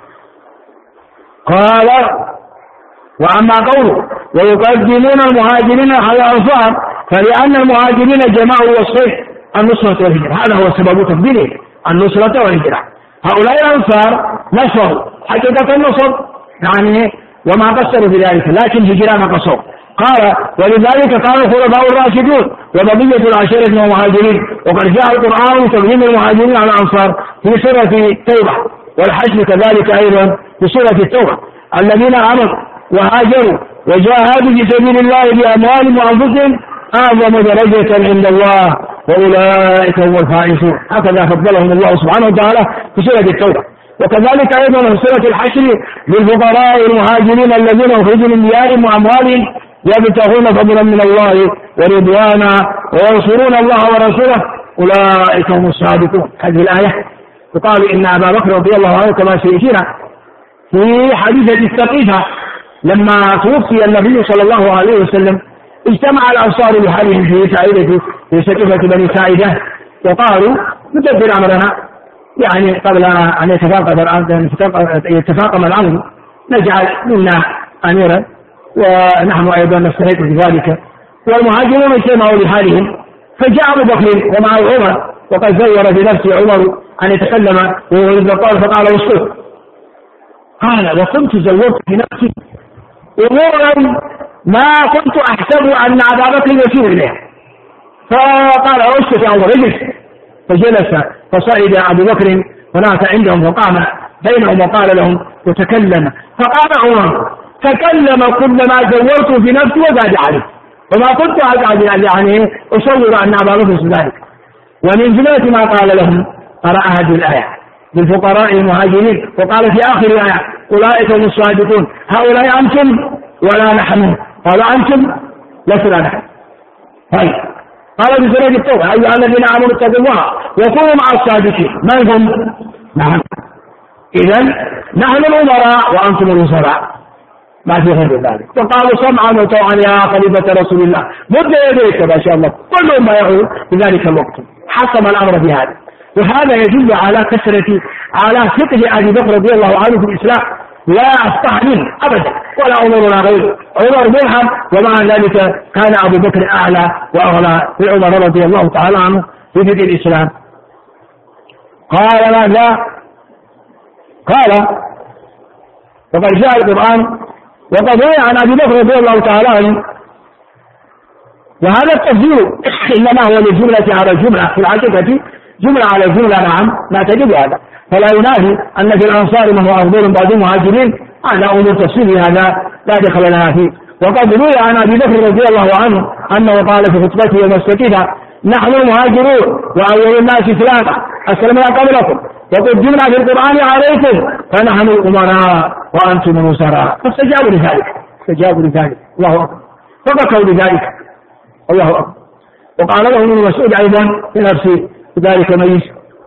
قال وأما قوله ويقدمون المهاجرين على الأنصار فلأن المهاجرين جمعوا وصفه النصرة والهجرة، هذا هو سبب تفضيله النصرة والهجرة. هؤلاء الأنصار نصروا حقيقة النصر يعني وما قصروا بذلك، لكن هجرة ما قصروا. قال ولذلك قال الخلفاء الراشدون وبقية العشرة من المهاجرين، وقد جاء القرآن تقديم المهاجرين على الأنصار في سورة التوبة، والحشر كذلك أيضا في سورة التوبة. الذين آمنوا وهاجروا وجاهدوا في سبيل الله بأموالهم وأنفسهم أعظم درجة عند الله وأولئك هم الفائزون، هكذا فضلهم الله سبحانه وتعالى في سورة التوبة. وكذلك أيضا في سورة الحشر للفقراء المهاجرين الذين أخرجوا من ديارهم وأموالهم يبتغون فضلا من الله ورضوانا وينصرون الله ورسوله أولئك هم الصادقون. هذه الآية يقال إن أبا بكر رضي الله عنه كما سيأتينا في حديثة السقيفة لما توفي النبي صلى الله عليه وسلم اجتمع الأنصار بحالهم في سعيدة في سقيفة بني ساعدة وقالوا ندبر أمرنا، يعني قبل أن يتفاقم الأمر نجعل منا أميرا ونحن أيضا نستحق بذلك. والمهاجرون اجتمعوا بحالهم، فجاء أبو بكر ومعه عمر وقد زور بنفسه عمر أن يتكلم ويريد القول فقال اسكت. قال وكنت زورت بنفسي أمورا ما كنت أحسب أن أبا بكر يسير إليها، فقال اسكت يا عمر اجلس. فجلس فصعد أبو بكر هناك عندهم وقام بينهم وقال لهم وتكلم، فقال عمر تكلم كلما زورت في نفسي وزاد عليه، وما كنت أزعج يعني أصور أن أبا بكر ذلك. ومن جملة ما قال لهم قرأ هذه الآية للفقراء المهاجرين وقال في آخر الآية أولئك هم الصادقون، هؤلاء أنتم ولا نحن، قال أنتم لسنا نحن. طيب قال في سورة التوبة أيها الذين آمنوا اتقوا الله وكونوا مع الصادقين، من هم؟ نحن. إذن نحن الأمراء وأنتم الوزراء، ما في غير ذلك. وقالوا سمعا وطوعا يا خليفة رسول الله مد يديك ما شاء الله، كلهم ما يعود في ذلك الوقت. حسم الأمر بهذا، وهذا يدل على كثرة على فقه أبي بكر رضي الله عنه في الإسلام، لا أصبح منه أبدا ولا عمر ولا غيره. عمر ملهم ومع ذلك كان أبو بكر أعلى وأغلى في عمر رضي الله تعالى عنه في فقه الإسلام. قال ماذا؟ قال وقد جاء القرآن وقد روي عن أبي بكر رضي الله تعالى عنه، وهذا التفسير إنما هو للجملة على الجملة، في الحقيقة جملة على الجملة نعم لا تجد هذا، فلا ينافي أن في الأنصار من هو أفضل بعض المهاجرين، هذا أمور تفسير هذا لا دخل لنا فيه. وقد روي عن أبي بكر رضي الله عنه أنه قال في خطبته يوم السقيفة نحن المهاجرون وأول الناس إسلاما أسلمنا قبلكم وقدمنا في القرآن عليكم فنحن الأمراء وأنتم الوزراء، فاستجابوا لذلك استجابوا لذلك الله أكبر، فبكوا لذلك الله أكبر. وقال له ابن مسعود أيضا في نفس ذلك ميز.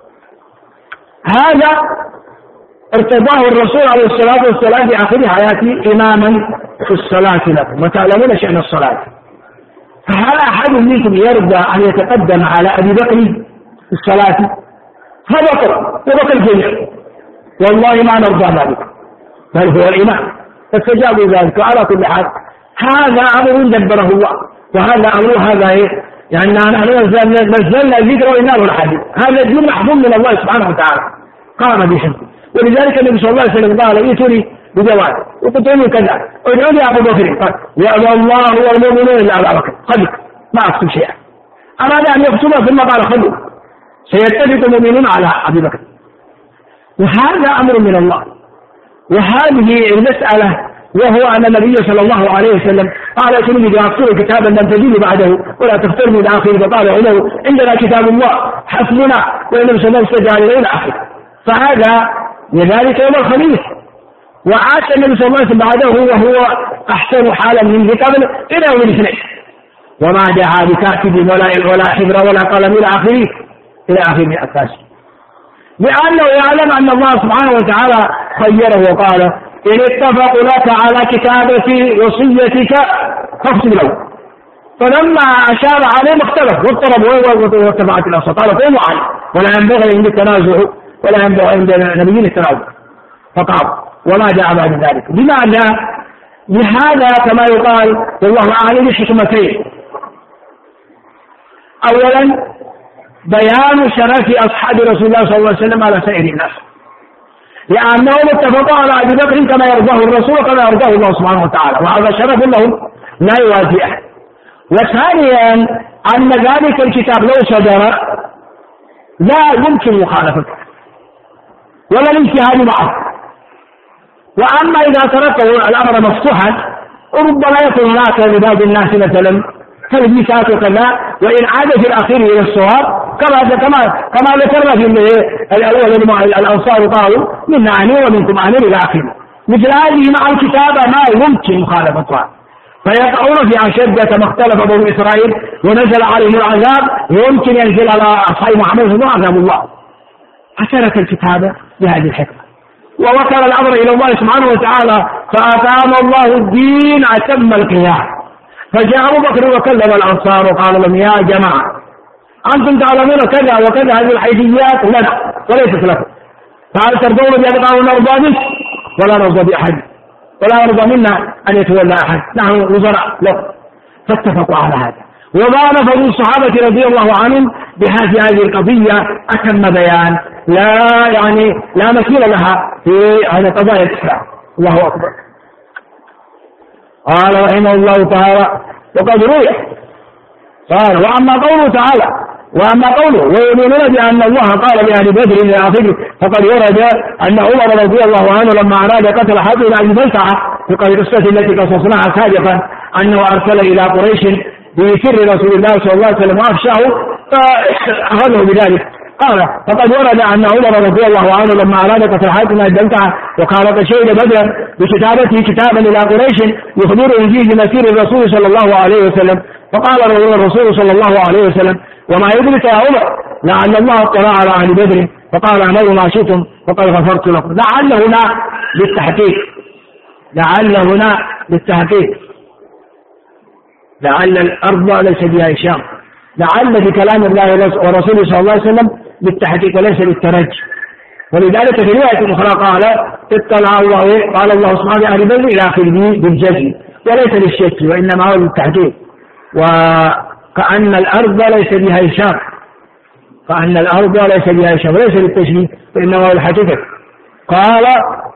هذا ارتضاه الرسول عليه الصلاة والسلام في آخر حياته إماما في الصلاة لكم، وتعلمون شأن الصلاة. فهل أحد منكم يرضى أن يتقدم على أبي بكر في الصلاة؟ هذا بكر وبكر الجميع، والله ما نرضى ذلك، بل هو الإمام. فاستجابوا ذلك. على كل حال هذا أمر دبره الله، وهذا أمر هذا إيه؟ يعني نحن نزلنا الذكر وإنا له الحديث، هذا الدين محفوظ من الله سبحانه وتعالى قام بحفظه. ولذلك النبي صلى الله عليه وسلم قال ائتوني بجواد وقتلوني كذا ادعوني أبو بكر، قال يأبى الله والمؤمنون إلا أبا بكر، خليك ما أكتب شيئا. أراد أن يكتبه ثم قال خلوا سيتفق المؤمنون على أبي بكر. وهذا أمر من الله. وهذه المسألة وهو أن النبي صلى الله عليه وسلم قال ائتوني بأكثر كتابا لم تجدوا بعده ولا تخترنوا الآخر، فقال له عندنا كتاب الله حسبنا، والنبي صلى الله عليه وسلم استجعل إلى آخر. فهذا لذلك يوم الخميس، وعاش النبي صلى الله عليه وسلم بعده وهو أحسن حالا من قبل إلى يوم الاثنين، وما دعا بكاتب ولا ولا حبر ولا قلم إلى آخره إلى آخر مئة، لأنه يعلم أن الله سبحانه وتعالى خيره وقال إن اتفقوا لك على كتابة وصيتك فاكتب له. فلما أشار عليهم اختلف واضطرب وارتفعت الأصوات، قال قوموا عنه ولا ينبغي عند التنازع ولا ينبغي عند النبيين التنازع، فقال وما جاء بعد ذلك. لماذا؟ لهذا كما يقال والله أعلم بحكمتين. أولا بيان شرف أصحاب رسول الله صلى الله عليه وسلم على سائر الناس، لأنهم اتفقوا على أبي بكر كما يرضاه الرسول كما يرضاه الله سبحانه وتعالى، وهذا شرف لهم لا يوازي أحد. وثانيا أن ذلك الكتاب لو صدر لا يمكن مخالفته ولا الانتهاء معه. وأما إذا تركوا الأمر مفتوحا ربما يكون هناك لبعض الناس مثلا تلبيسات وكذا، وإن عاد في الأخير إلى الصواب كما كما كما ذكرنا في الأول الأنصار قالوا منا عنين ومنكم عنين إلى آخره. مثل هذه مع الكتابة ما يمكن مخالفتها، فيقعون في أشد كما اختلف بنو إسرائيل ونزل عليهم العذاب، يمكن ينزل على أصحاب محمد صلى الله عليه وسلم عذاب الله. فترك الكتابة بهذه الحكمة ووكل الأمر إلى الله سبحانه وتعالى، فأقام الله الدين أتم القيام. فجاء أبو بكر وكلم الأنصار وقال لهم يا جماعة أنتم تعلمون كذا وكذا، هذه الحيثيات لنا وليست لكم، فهل ترضون بأن نرضى به ولا نرضى بأحد ولا يرضى منا أن يتولى أحد، نحن وزراء له. فاتفقوا على هذا، وما نفذوا الصحابة رضي الله عنهم بهذه هذه القضية أتم بيان لا يعني لا مثيل لها في هذه قضايا الإسلام. الله أكبر. قال رحمه الله تعالى وقد روي قال وأما قوله تعالى وأما قوله ويؤمنون بأن الله قال لأهل بدر إلى آخره، فقد ورد أن عمر رضي الله عنه لما أراد قتل حاتم بن أبي بلتعة في القصة التي قصصناها سابقا أنه أرسل إلى قريش بسر رسول الله صلى الله عليه وسلم وأفشاه فأخذه بذلك. قال فقد ورد أن عمر رضي الله عنه لما أراد قتل حاتم بن أبي بلتعة وقال قد شهد بدرا بكتابته كتابا إلى قريش يخبرهم فيه بمسير الرسول صلى الله عليه وسلم، فقال الرسول صلى الله عليه وسلم وما يدرك يا عمر لعل الله اطلع على أهل بدر فقال اعملوا ما شئتم فقد غفرت لكم. لعل هنا للتحقيق، لعل هنا للتحقيق، لعل الأرض ليس بها هشام، لعل بكلام الله ورسوله صلى الله عليه وسلم بالتحقيق وليس بالترجي. ولذلك في رواية أخرى قال اطلع الله قال الله سبحانه أهل بدر إلى آخره بالجزم وليس للشك وإنما هو بالتحقيق. وكأن الأرض ليس بها هشام، كأن الأرض ليس بها هشام وليس بالتشبيه وإنما هو الحقيقة. قال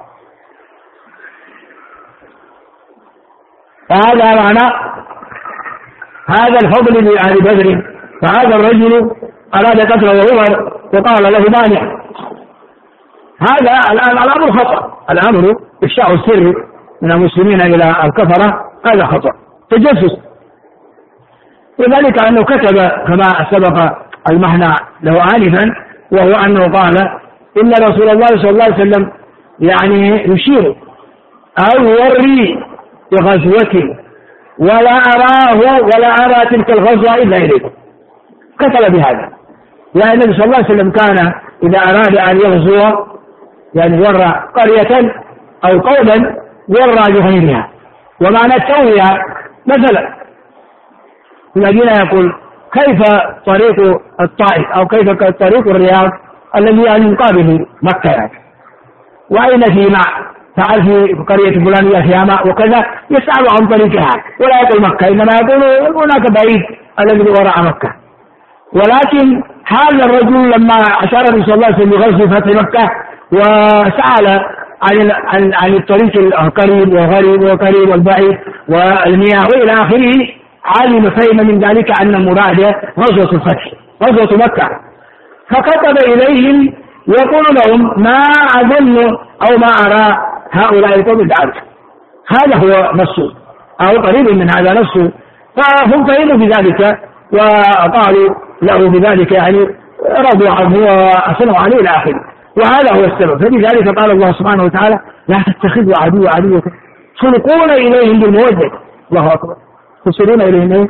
هذا معنى هذا الفضل لأهل بدر. فهذا الرجل أراد قتله عمر وقال له مانع. هذا الآن الأمر خطأ، الأمر إفشاء السر من المسلمين إلى الكفرة هذا خطأ تجسس. وذلك أنه كتب كما سبق المعنى له آنفا، وهو أنه قال إن رسول الله صلى الله عليه وسلم يعني يشير أو يوري بغزوته ولا أراه ولا أرى تلك الغزوة إلا إليكم. كتب بهذا، لأن النبي صلى الله عليه وسلم كان إذا أراد أن يغزو يعني ورى قرية أو قوما ورى لغيرها، ومعنى التوية مثلا الذين يقول كيف طريق الطائف أو كيف طريق الرياض الذي يعني مقابل مكة يعني، وأين في ماء، تعال في قرية فلانية فيها ماء وكذا، يسأل عن طريقها ولا يقول مكة، إنما يقول هناك بعيد الذي وراء مكة. ولكن هذا الرجل لما أشار الرسول صلى الله عليه وسلم بغزو فتح مكة وسأل عن عن عن الطريق القريب والغريب والقريب والبعيد والمياه وإلى آخره، علم فهم من ذلك أن المراد غزوة الفتح، غزوة مكة. فكتب إليهم يقول لهم ما أظن أو ما أرى هؤلاء القوم بعد، هذا هو نصه أو قريب من هذا نصه. فهم فهموا بذلك وقالوا له بذلك يعني رضوا عنه وأثنوا عليه إلى آخره، وهذا هو السبب. فلذلك قال الله سبحانه وتعالى لا تتخذوا عدو عدوكم تلقون إليهم بالمودة. الله أكبر، تصلون إليهم إيه؟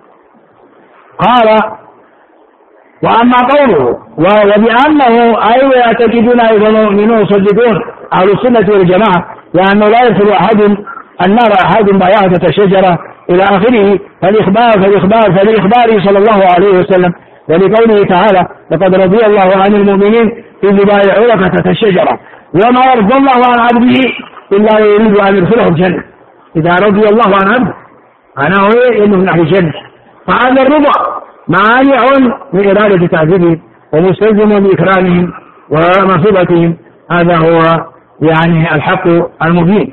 قال وأما قوله وبأنه أي يعتقدون أيضا مؤمنون يصدقون أهل السنة والجماعة لأنه لا يدخل أحد النار أحد بياضة شجرة إلى آخره، فالإخبار فالإخبار فالإخبار صلى الله عليه وسلم، ولقوله تعالى لقد رضي الله عن المؤمنين إذ يبايعونك تحت الشجرة وما يرضى الله عن عبده إلا يريد أن يدخله الجنة. إذا رضي الله عن عبده أنا هو إنه من أهل الجنة، فهذا الرضا مانع من إرادة تعذيبهم ومستلزم بإكرامهم ومصيبتهم، هذا هو يعني الحق المبين.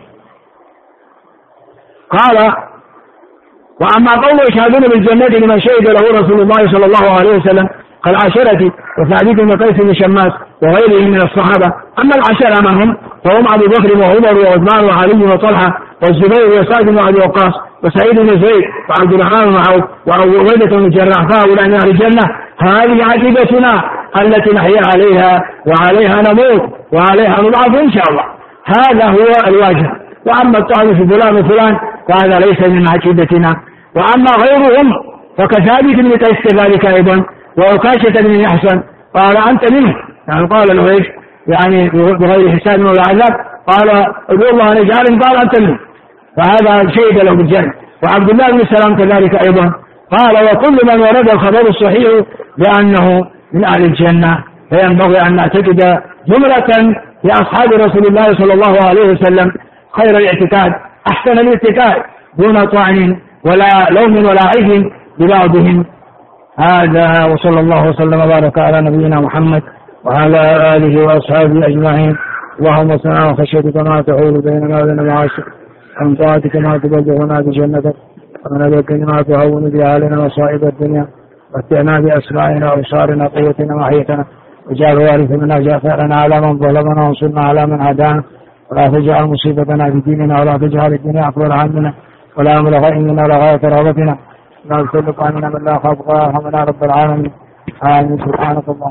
قال وأما قوله يشهدون بالجنة لمن شهد له رسول الله صلى الله عليه وسلم كالعشرة وثابت بن قيس بن شماس وغيرهم من الصحابة. أما العشرة من هم فهم أبو بكر وعمر وعثمان وعلي وطلحة والزبير وسعد بن أبي وقاص وسعيد بن زيد وعبد الرحمن بن عوف وأبو عبيدة بن الجراح، فهؤلاء من أهل الجنة. هذه عقيدتنا التي نحيا عليها وعليها نموت وعليها نضعف إن شاء الله، هذا هو الواجب. وأما الطعن في فلان وفلان فهذا ليس من عقيدتنا. وأما غيرهم فكثابت بن قيس كذلك أيضا وعكاشة بن يحسن قال أنت منه، يعني قال له إيش يعني بغير حساب ولا عذاب، قال ادعو الله أن يجعلني، قال أنت منه، فهذا شهد له بالجنة. وعبد الله بن سلام كذلك أيضا قال وكل من ورد الخبر الصحيح بأنه من أهل الجنة. فينبغي أن نعتقد جملة لأصحاب رسول الله صلى الله عليه وسلم خير الاعتقاد أحسن الاعتقاد دون طعن ولا لوم ولا عيب ببعضهم. هذا وصلى الله وسلم وبارك على نبينا محمد وعلى آله وأصحابه أجمعين. اللهم صل وخشيتك ما تحول بيننا وبين معاصيك، ومن طاعتك ما تبلغنا بجنتك، ومن اليقين ما تهون به علينا مصائب الدنيا، واتعنا بأسماعنا وأبصارنا قوتنا وحيتنا، واجعل وارث منا جافرنا على من ظلمنا وانصرنا على من عادانا، ولا تجعل مصيبتنا في ديننا، ولا تجعل الدنيا أكبر همنا ولا مبلغ علمنا ولا غاية رغبتنا، لا نسلط عننا من لا خافك وارحمنا رب العالمين. آمين. سبحانك اللهم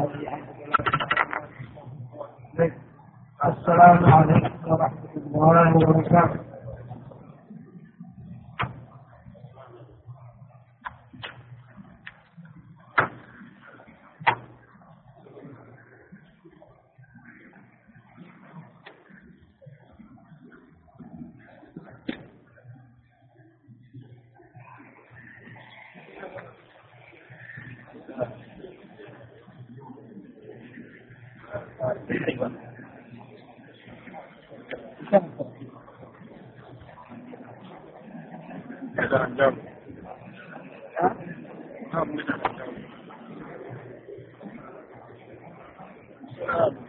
وبحمدك. السلام عليكم ورحمة الله وبركاته. نعم.